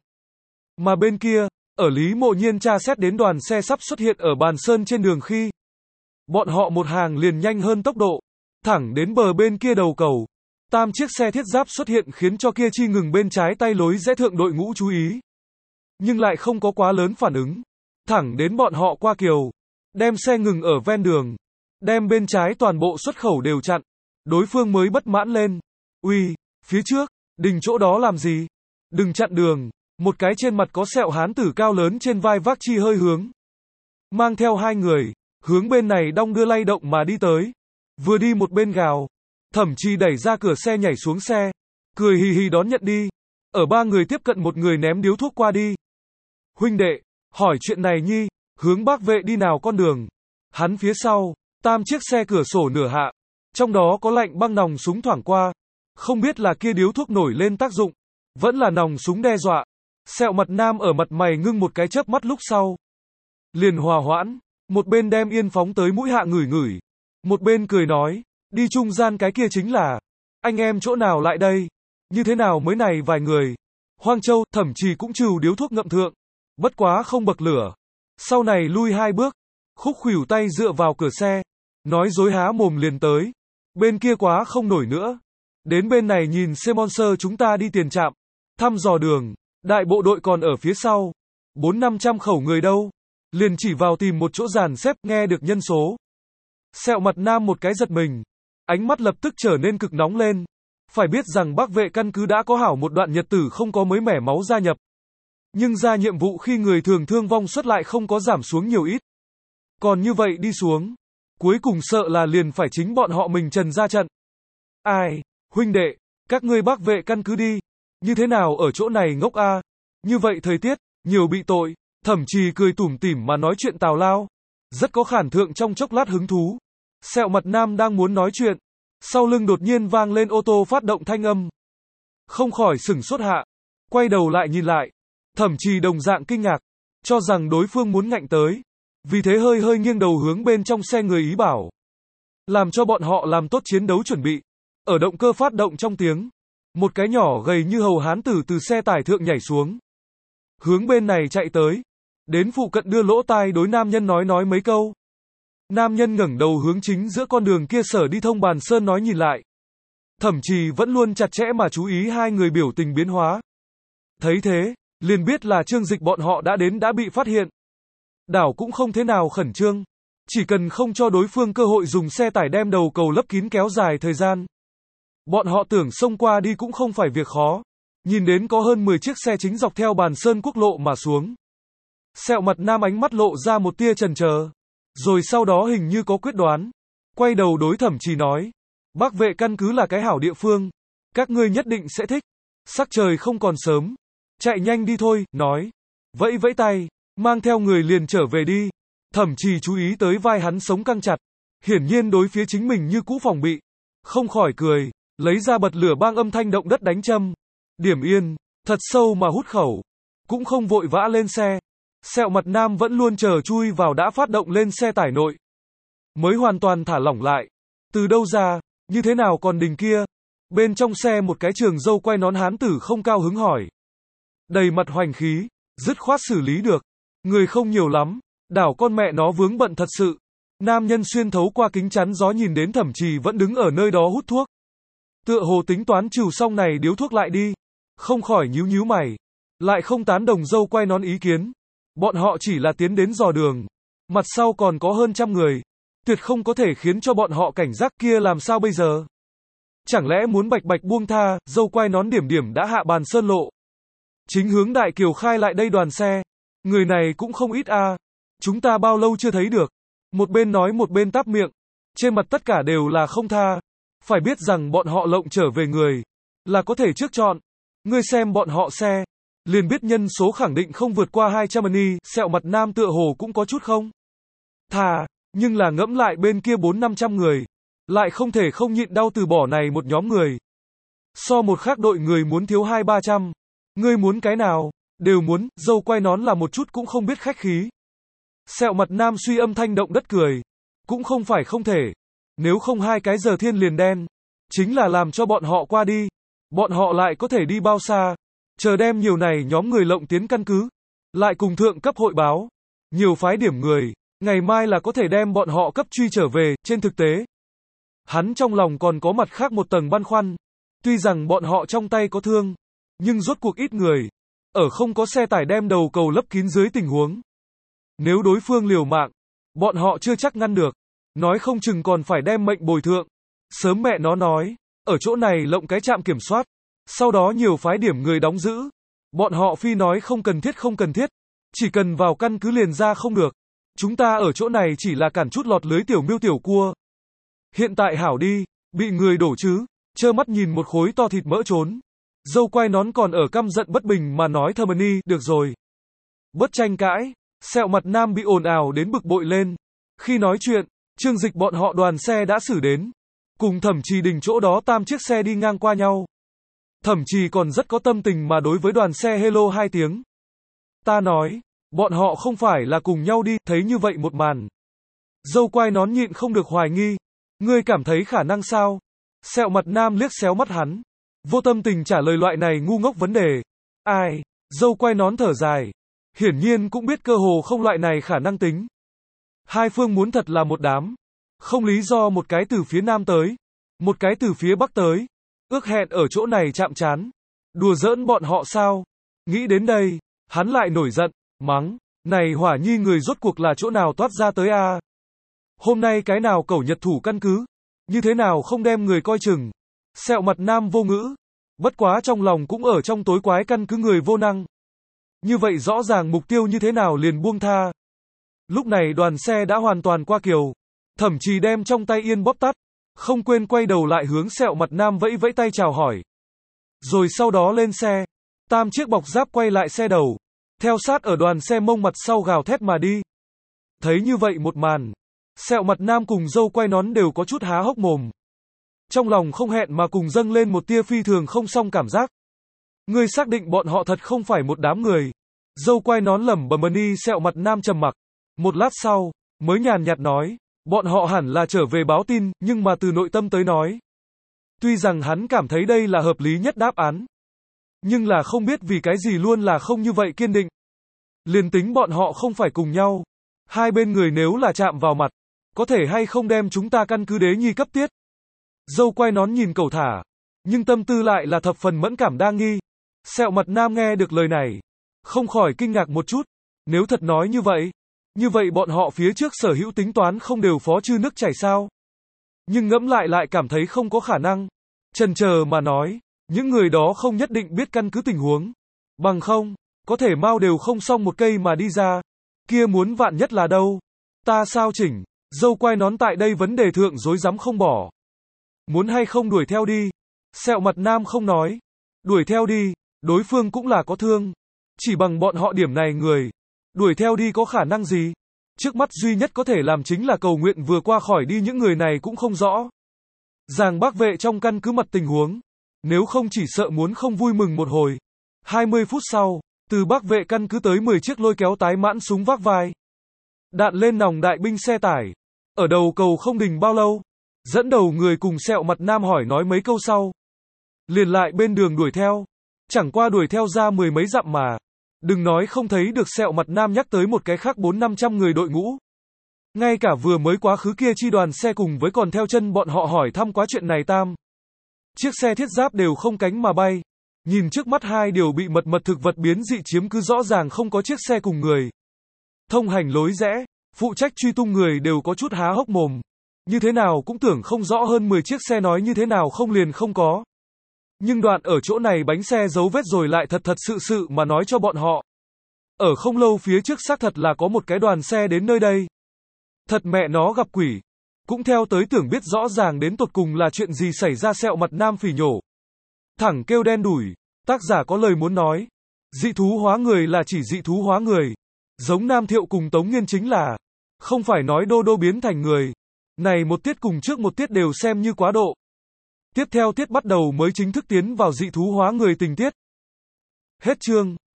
Mà bên kia, ở Lý Mộ Nhiên tra xét đến đoàn xe sắp xuất hiện ở Bàn Sơn trên đường khi, bọn họ một hàng liền nhanh hơn tốc độ, thẳng đến bờ bên kia đầu cầu. Tam chiếc xe thiết giáp xuất hiện khiến cho kia chi ngừng bên trái tay lối rẽ thượng đội ngũ chú ý, nhưng lại không có quá lớn phản ứng, thẳng đến bọn họ qua kiều, đem xe ngừng ở ven đường, đem bên trái toàn bộ xuất khẩu đều chặn, đối phương mới bất mãn lên, uy, phía trước, đình chỗ đó làm gì, đừng chặn đường. Một cái trên mặt có sẹo hán tử cao lớn trên vai vác chi hơi hướng, mang theo hai người, hướng bên này đong đưa lay động mà đi tới, vừa đi một bên gào. Thẩm Trì đẩy ra cửa xe nhảy xuống xe, cười hì hì đón nhận đi, ở ba người tiếp cận một người ném điếu thuốc qua đi. Huynh đệ, hỏi chuyện này nhi, hướng Bác Vệ đi nào con đường, hắn phía sau, tam chiếc xe cửa sổ nửa hạ, trong đó có lạnh băng nòng súng thoảng qua, không biết là kia điếu thuốc nổi lên tác dụng, vẫn là nòng súng đe dọa. Sẹo mặt nam ở mặt mày ngưng một cái chớp mắt lúc sau, liền hòa hoãn, một bên đem yên phóng tới mũi hạ ngửi ngửi, một bên cười nói, đi trung gian cái kia chính là, anh em chỗ nào lại đây, như thế nào mới này vài người. Hoang Châu, Thẩm Trì cũng trừ điếu thuốc ngậm thượng, bất quá không bậc lửa, sau này lui hai bước, khúc khuỷu tay dựa vào cửa xe, nói dối há mồm liền tới, bên kia quá không nổi nữa, đến bên này nhìn sponsor chúng ta đi tiền trạm, thăm dò đường. Đại bộ đội còn ở phía sau, 400-500 khẩu người đâu, liền chỉ vào tìm một chỗ dàn xếp. Nghe được nhân số, sẹo mặt nam một cái giật mình, ánh mắt lập tức trở nên cực nóng lên. Phải biết rằng Bắc Vệ căn cứ đã có hảo một đoạn nhật tử không có mới mẻ máu gia nhập, nhưng ra nhiệm vụ khi người thường thương vong suất lại không có giảm xuống nhiều ít. Còn như vậy đi xuống, cuối cùng sợ là liền phải chính bọn họ mình trần ra trận. Ai, huynh đệ, các ngươi Bắc Vệ căn cứ đi. Như thế nào ở chỗ này ngốc a? Như vậy thời tiết, nhiều bị tội. Thẩm Trì cười tủm tỉm mà nói chuyện tào lao, rất có khản thượng trong chốc lát hứng thú. Sẹo mặt nam đang muốn nói chuyện, sau lưng đột nhiên vang lên ô tô phát động thanh âm. Không khỏi sửng sốt hạ, quay đầu lại nhìn lại, Thẩm Trì đồng dạng kinh ngạc, cho rằng đối phương muốn ngạnh tới, vì thế hơi hơi nghiêng đầu hướng bên trong xe người ý bảo, làm cho bọn họ làm tốt chiến đấu chuẩn bị. Ở động cơ phát động trong tiếng, một cái nhỏ gầy như hầu hán tử từ xe tải thượng nhảy xuống, hướng bên này chạy tới, đến phụ cận đưa lỗ tai đối nam nhân nói mấy câu. Nam nhân ngẩng đầu hướng chính giữa con đường kia sở đi thông Bàn Sơn nói nhìn lại. Thẩm Trì vẫn luôn chặt chẽ mà chú ý hai người biểu tình biến hóa. Thấy thế, liền biết là Trương Dịch bọn họ đã đến đã bị phát hiện. Đảo cũng không thế nào khẩn trương, chỉ cần không cho đối phương cơ hội dùng xe tải đem đầu cầu lấp kín kéo dài thời gian. Bọn họ tưởng xông qua đi cũng không phải việc khó. Nhìn đến có hơn 10 chiếc xe chính dọc theo Bàn Sơn quốc lộ mà xuống. Sẹo mặt nam ánh mắt lộ ra một tia chần chờ. Rồi sau đó hình như có quyết đoán. Quay đầu đối Thẩm Trì nói. Bắc Vệ căn cứ là cái hảo địa phương. Các ngươi nhất định sẽ thích. Sắc trời không còn sớm. Chạy nhanh đi thôi, nói. Vẫy vẫy tay, mang theo người liền trở về đi. Thẩm Trì chú ý tới vai hắn sống căng chặt. Hiển nhiên đối phía chính mình như cũ phòng bị. Không khỏi cười, lấy ra bật lửa bang âm thanh động đất đánh châm. Điểm yên, thật sâu mà hút khẩu. Cũng không vội vã lên xe. Sẹo mặt nam vẫn luôn chờ chui vào đã phát động lên xe tải nội. Mới hoàn toàn thả lỏng lại. Từ đâu ra, như thế nào còn đình kia? Bên trong xe một cái trường dâu quay nón hán tử không cao hứng hỏi. Đầy mặt hoành khí, dứt khoát xử lý được. Người không nhiều lắm, đảo con mẹ nó vướng bận thật sự. Nam nhân xuyên thấu qua kính chắn gió nhìn đến Thẩm Trì vẫn đứng ở nơi đó hút thuốc. Tựa hồ tính toán trừ xong này điếu thuốc lại đi. Không khỏi nhíu nhíu mày. Lại không tán đồng dâu quay nón ý kiến. Bọn họ chỉ là tiến đến dò đường. Mặt sau còn có hơn 100 người. Tuyệt không có thể khiến cho bọn họ cảnh giác kia làm sao bây giờ. Chẳng lẽ muốn bạch bạch buông tha, dâu quay nón điểm điểm đã hạ bàn sơn lộ. Chính hướng Đại Kiều khai lại đây đoàn xe. Người này cũng không ít a. Chúng ta bao lâu chưa thấy được. Một bên nói một bên táp miệng. Trên mặt tất cả đều là không tha. Phải biết rằng bọn họ lộng trở về người. Là có thể trước chọn. Ngươi xem bọn họ xe. Liền biết nhân số khẳng định không vượt qua 200 ni. Sẹo mặt nam tựa hồ cũng có chút không thà. Nhưng là ngẫm lại bên kia 400-500 người. Lại không thể không nhịn đau từ bỏ này một nhóm người. So một khác đội người muốn thiếu 200-300. Ngươi muốn cái nào? Đều muốn, dâu quay nón là một chút cũng không biết khách khí. Sẹo mặt nam suy âm thanh động đất cười. Cũng không phải không thể. Nếu không 2 cái giờ thiên liền đen. Chính là làm cho bọn họ qua đi. Bọn họ lại có thể đi bao xa. Chờ đem nhiều này nhóm người lộng tiến căn cứ. Lại cùng thượng cấp hội báo. Nhiều phái điểm người. Ngày mai là có thể đem bọn họ cấp truy trở về. Trên thực tế, hắn trong lòng còn có mặt khác một tầng băn khoăn. Tuy rằng bọn họ trong tay có thương. Nhưng rốt cuộc ít người. Ở không có xe tải đem đầu cầu lấp kín dưới tình huống. Nếu đối phương liều mạng, bọn họ chưa chắc ngăn được. Nói không chừng còn phải đem mệnh bồi thượng. Sớm mẹ nó nói, ở chỗ này lộng cái trạm kiểm soát. Sau đó nhiều phái điểm người đóng giữ. Bọn họ phi nói không cần thiết. Chỉ cần vào căn cứ liền ra không được. Chúng ta ở chỗ này chỉ là cản chút lọt lưới tiểu miêu tiểu cua. Hiện tại hảo đi, bị người đổ chứ. Trơ mắt nhìn một khối to thịt mỡ trốn. Dâu quay nón còn ở căm giận bất bình mà nói Thơ Mani, được rồi. Bớt tranh cãi, sẹo mặt nam bị ồn ào đến bực bội lên. Khi nói chuyện, Trương Dịch bọn họ đoàn xe đã xử đến. Cùng Thẩm Trì đình chỗ đó 3 chiếc xe đi ngang qua nhau. Thẩm Trì còn rất có tâm tình mà đối với đoàn xe hello 2 tiếng. Ta nói, bọn họ không phải là cùng nhau đi, thấy như vậy một màn. Dâu quay nón nhịn không được hoài nghi. Ngươi cảm thấy khả năng sao? Sẹo mặt nam liếc xéo mắt hắn. Vô tâm tình trả lời loại này ngu ngốc vấn đề. Ai? Dâu quay nón thở dài. Hiển nhiên cũng biết cơ hồ không loại này khả năng tính. Hai phương muốn thật là một đám. Không lý do một cái từ phía nam tới. Một cái từ phía bắc tới. Ước hẹn ở chỗ này chạm trán. Đùa giỡn bọn họ sao? Nghĩ đến đây, hắn lại nổi giận, mắng. Này hỏa nhi người rốt cuộc là chỗ nào toát ra tới a? Hôm nay cái nào cẩu nhật thủ căn cứ? Như thế nào không đem người coi chừng? Sẹo mặt nam vô ngữ. Bất quá trong lòng cũng ở trong tối quái căn cứ người vô năng. Như vậy rõ ràng mục tiêu như thế nào liền buông tha. Lúc này đoàn xe đã hoàn toàn qua kiều. Thẩm Trì đem trong tay yên bóp tắt. Không quên quay đầu lại hướng sẹo mặt nam vẫy vẫy tay chào hỏi. Rồi sau đó lên xe. 3 chiếc bọc giáp quay lại xe đầu. Theo sát ở đoàn xe mông mặt sau gào thét mà đi. Thấy như vậy một màn. Sẹo mặt nam cùng dâu quay nón đều có chút há hốc mồm. Trong lòng không hẹn mà cùng dâng lên một tia phi thường không xong cảm giác. Ngươi xác định bọn họ thật không phải một đám người. Dâu quay nón lẩm bẩm đi. Sẹo mặt nam trầm mặc. Một lát sau, mới nhàn nhạt nói. Bọn họ hẳn là trở về báo tin, nhưng mà từ nội tâm tới nói. Tuy rằng hắn cảm thấy đây là hợp lý nhất đáp án. Nhưng là không biết vì cái gì luôn là không như vậy kiên định. Liền tính bọn họ không phải cùng nhau. Hai bên người nếu là chạm vào mặt. Có thể hay không đem chúng ta căn cứ đế nhi cấp tiết. Dâu quay nón nhìn cẩu thả. Nhưng tâm tư lại là thập phần mẫn cảm đa nghi. Sẹo mặt nam nghe được lời này. Không khỏi kinh ngạc một chút. Nếu thật nói như vậy bọn họ phía trước sở hữu tính toán không đều phó chư nước chảy sao? Nhưng ngẫm lại cảm thấy không có khả năng. Chần chờ mà nói. Những người đó không nhất định biết căn cứ tình huống. Bằng không, Có thể mau đều không xong một cây mà đi ra. Kia muốn vạn nhất là đâu? Ta sao chỉnh? Dâu quai nón tại đây vấn đề thượng rối rắm không bỏ. Muốn hay không đuổi theo đi? Sẹo mặt nam không nói. Đuổi theo đi, đối phương cũng là có thương. Chỉ bằng bọn họ điểm này người. Đuổi theo đi có khả năng gì? Trước mắt duy nhất có thể làm chính là cầu nguyện vừa qua khỏi đi những người này cũng không rõ. Giàng bác vệ trong căn cứ mặt tình huống. Nếu không chỉ sợ muốn không vui mừng một hồi. 20 phút sau, từ bác vệ căn cứ tới 10 chiếc lôi kéo tái mãn súng vác vai. Đạn lên nòng đại binh xe tải. Ở đầu cầu không đình bao lâu. Dẫn đầu người cùng sẹo mặt nam hỏi nói mấy câu sau. Liền lại bên đường đuổi theo. Chẳng qua đuổi theo ra 10 mấy dặm mà. Đừng nói không thấy được sẹo mặt nam nhắc tới một cái khác 400-500 người đội ngũ. Ngay cả vừa mới quá khứ kia chi đoàn xe cùng với còn theo chân bọn họ hỏi thăm quá chuyện này tam. Chiếc xe thiết giáp đều không cánh mà bay. Nhìn trước mắt hai điều bị mật thực vật biến dị chiếm cứ rõ ràng không có chiếc xe cùng người. Thông hành lối rẽ, phụ trách truy tung người đều có chút há hốc mồm. Như thế nào cũng tưởng không rõ hơn 10 chiếc xe nói như thế nào không liền không có. Nhưng đoạn ở chỗ này bánh xe dấu vết rồi lại thật sự mà nói cho bọn họ. Ở không lâu phía trước xác thật là có một cái đoàn xe đến nơi đây. Thật mẹ nó gặp quỷ. Cũng theo tới tưởng biết rõ ràng đến tột cùng là chuyện gì xảy ra sẹo mặt nam phỉ nhổ. Thẳng kêu đen đủi. Tác giả có lời muốn nói. Dị thú hóa người là chỉ dị thú hóa người. Giống Nam Thiệu cùng Tống Nghiên chính là. Không phải nói đô biến thành người. Này một tiết cùng trước một tiết đều xem như quá độ. Tiếp theo tiết bắt đầu mới chính thức tiến vào dị thú hóa người tình tiết. Hết chương.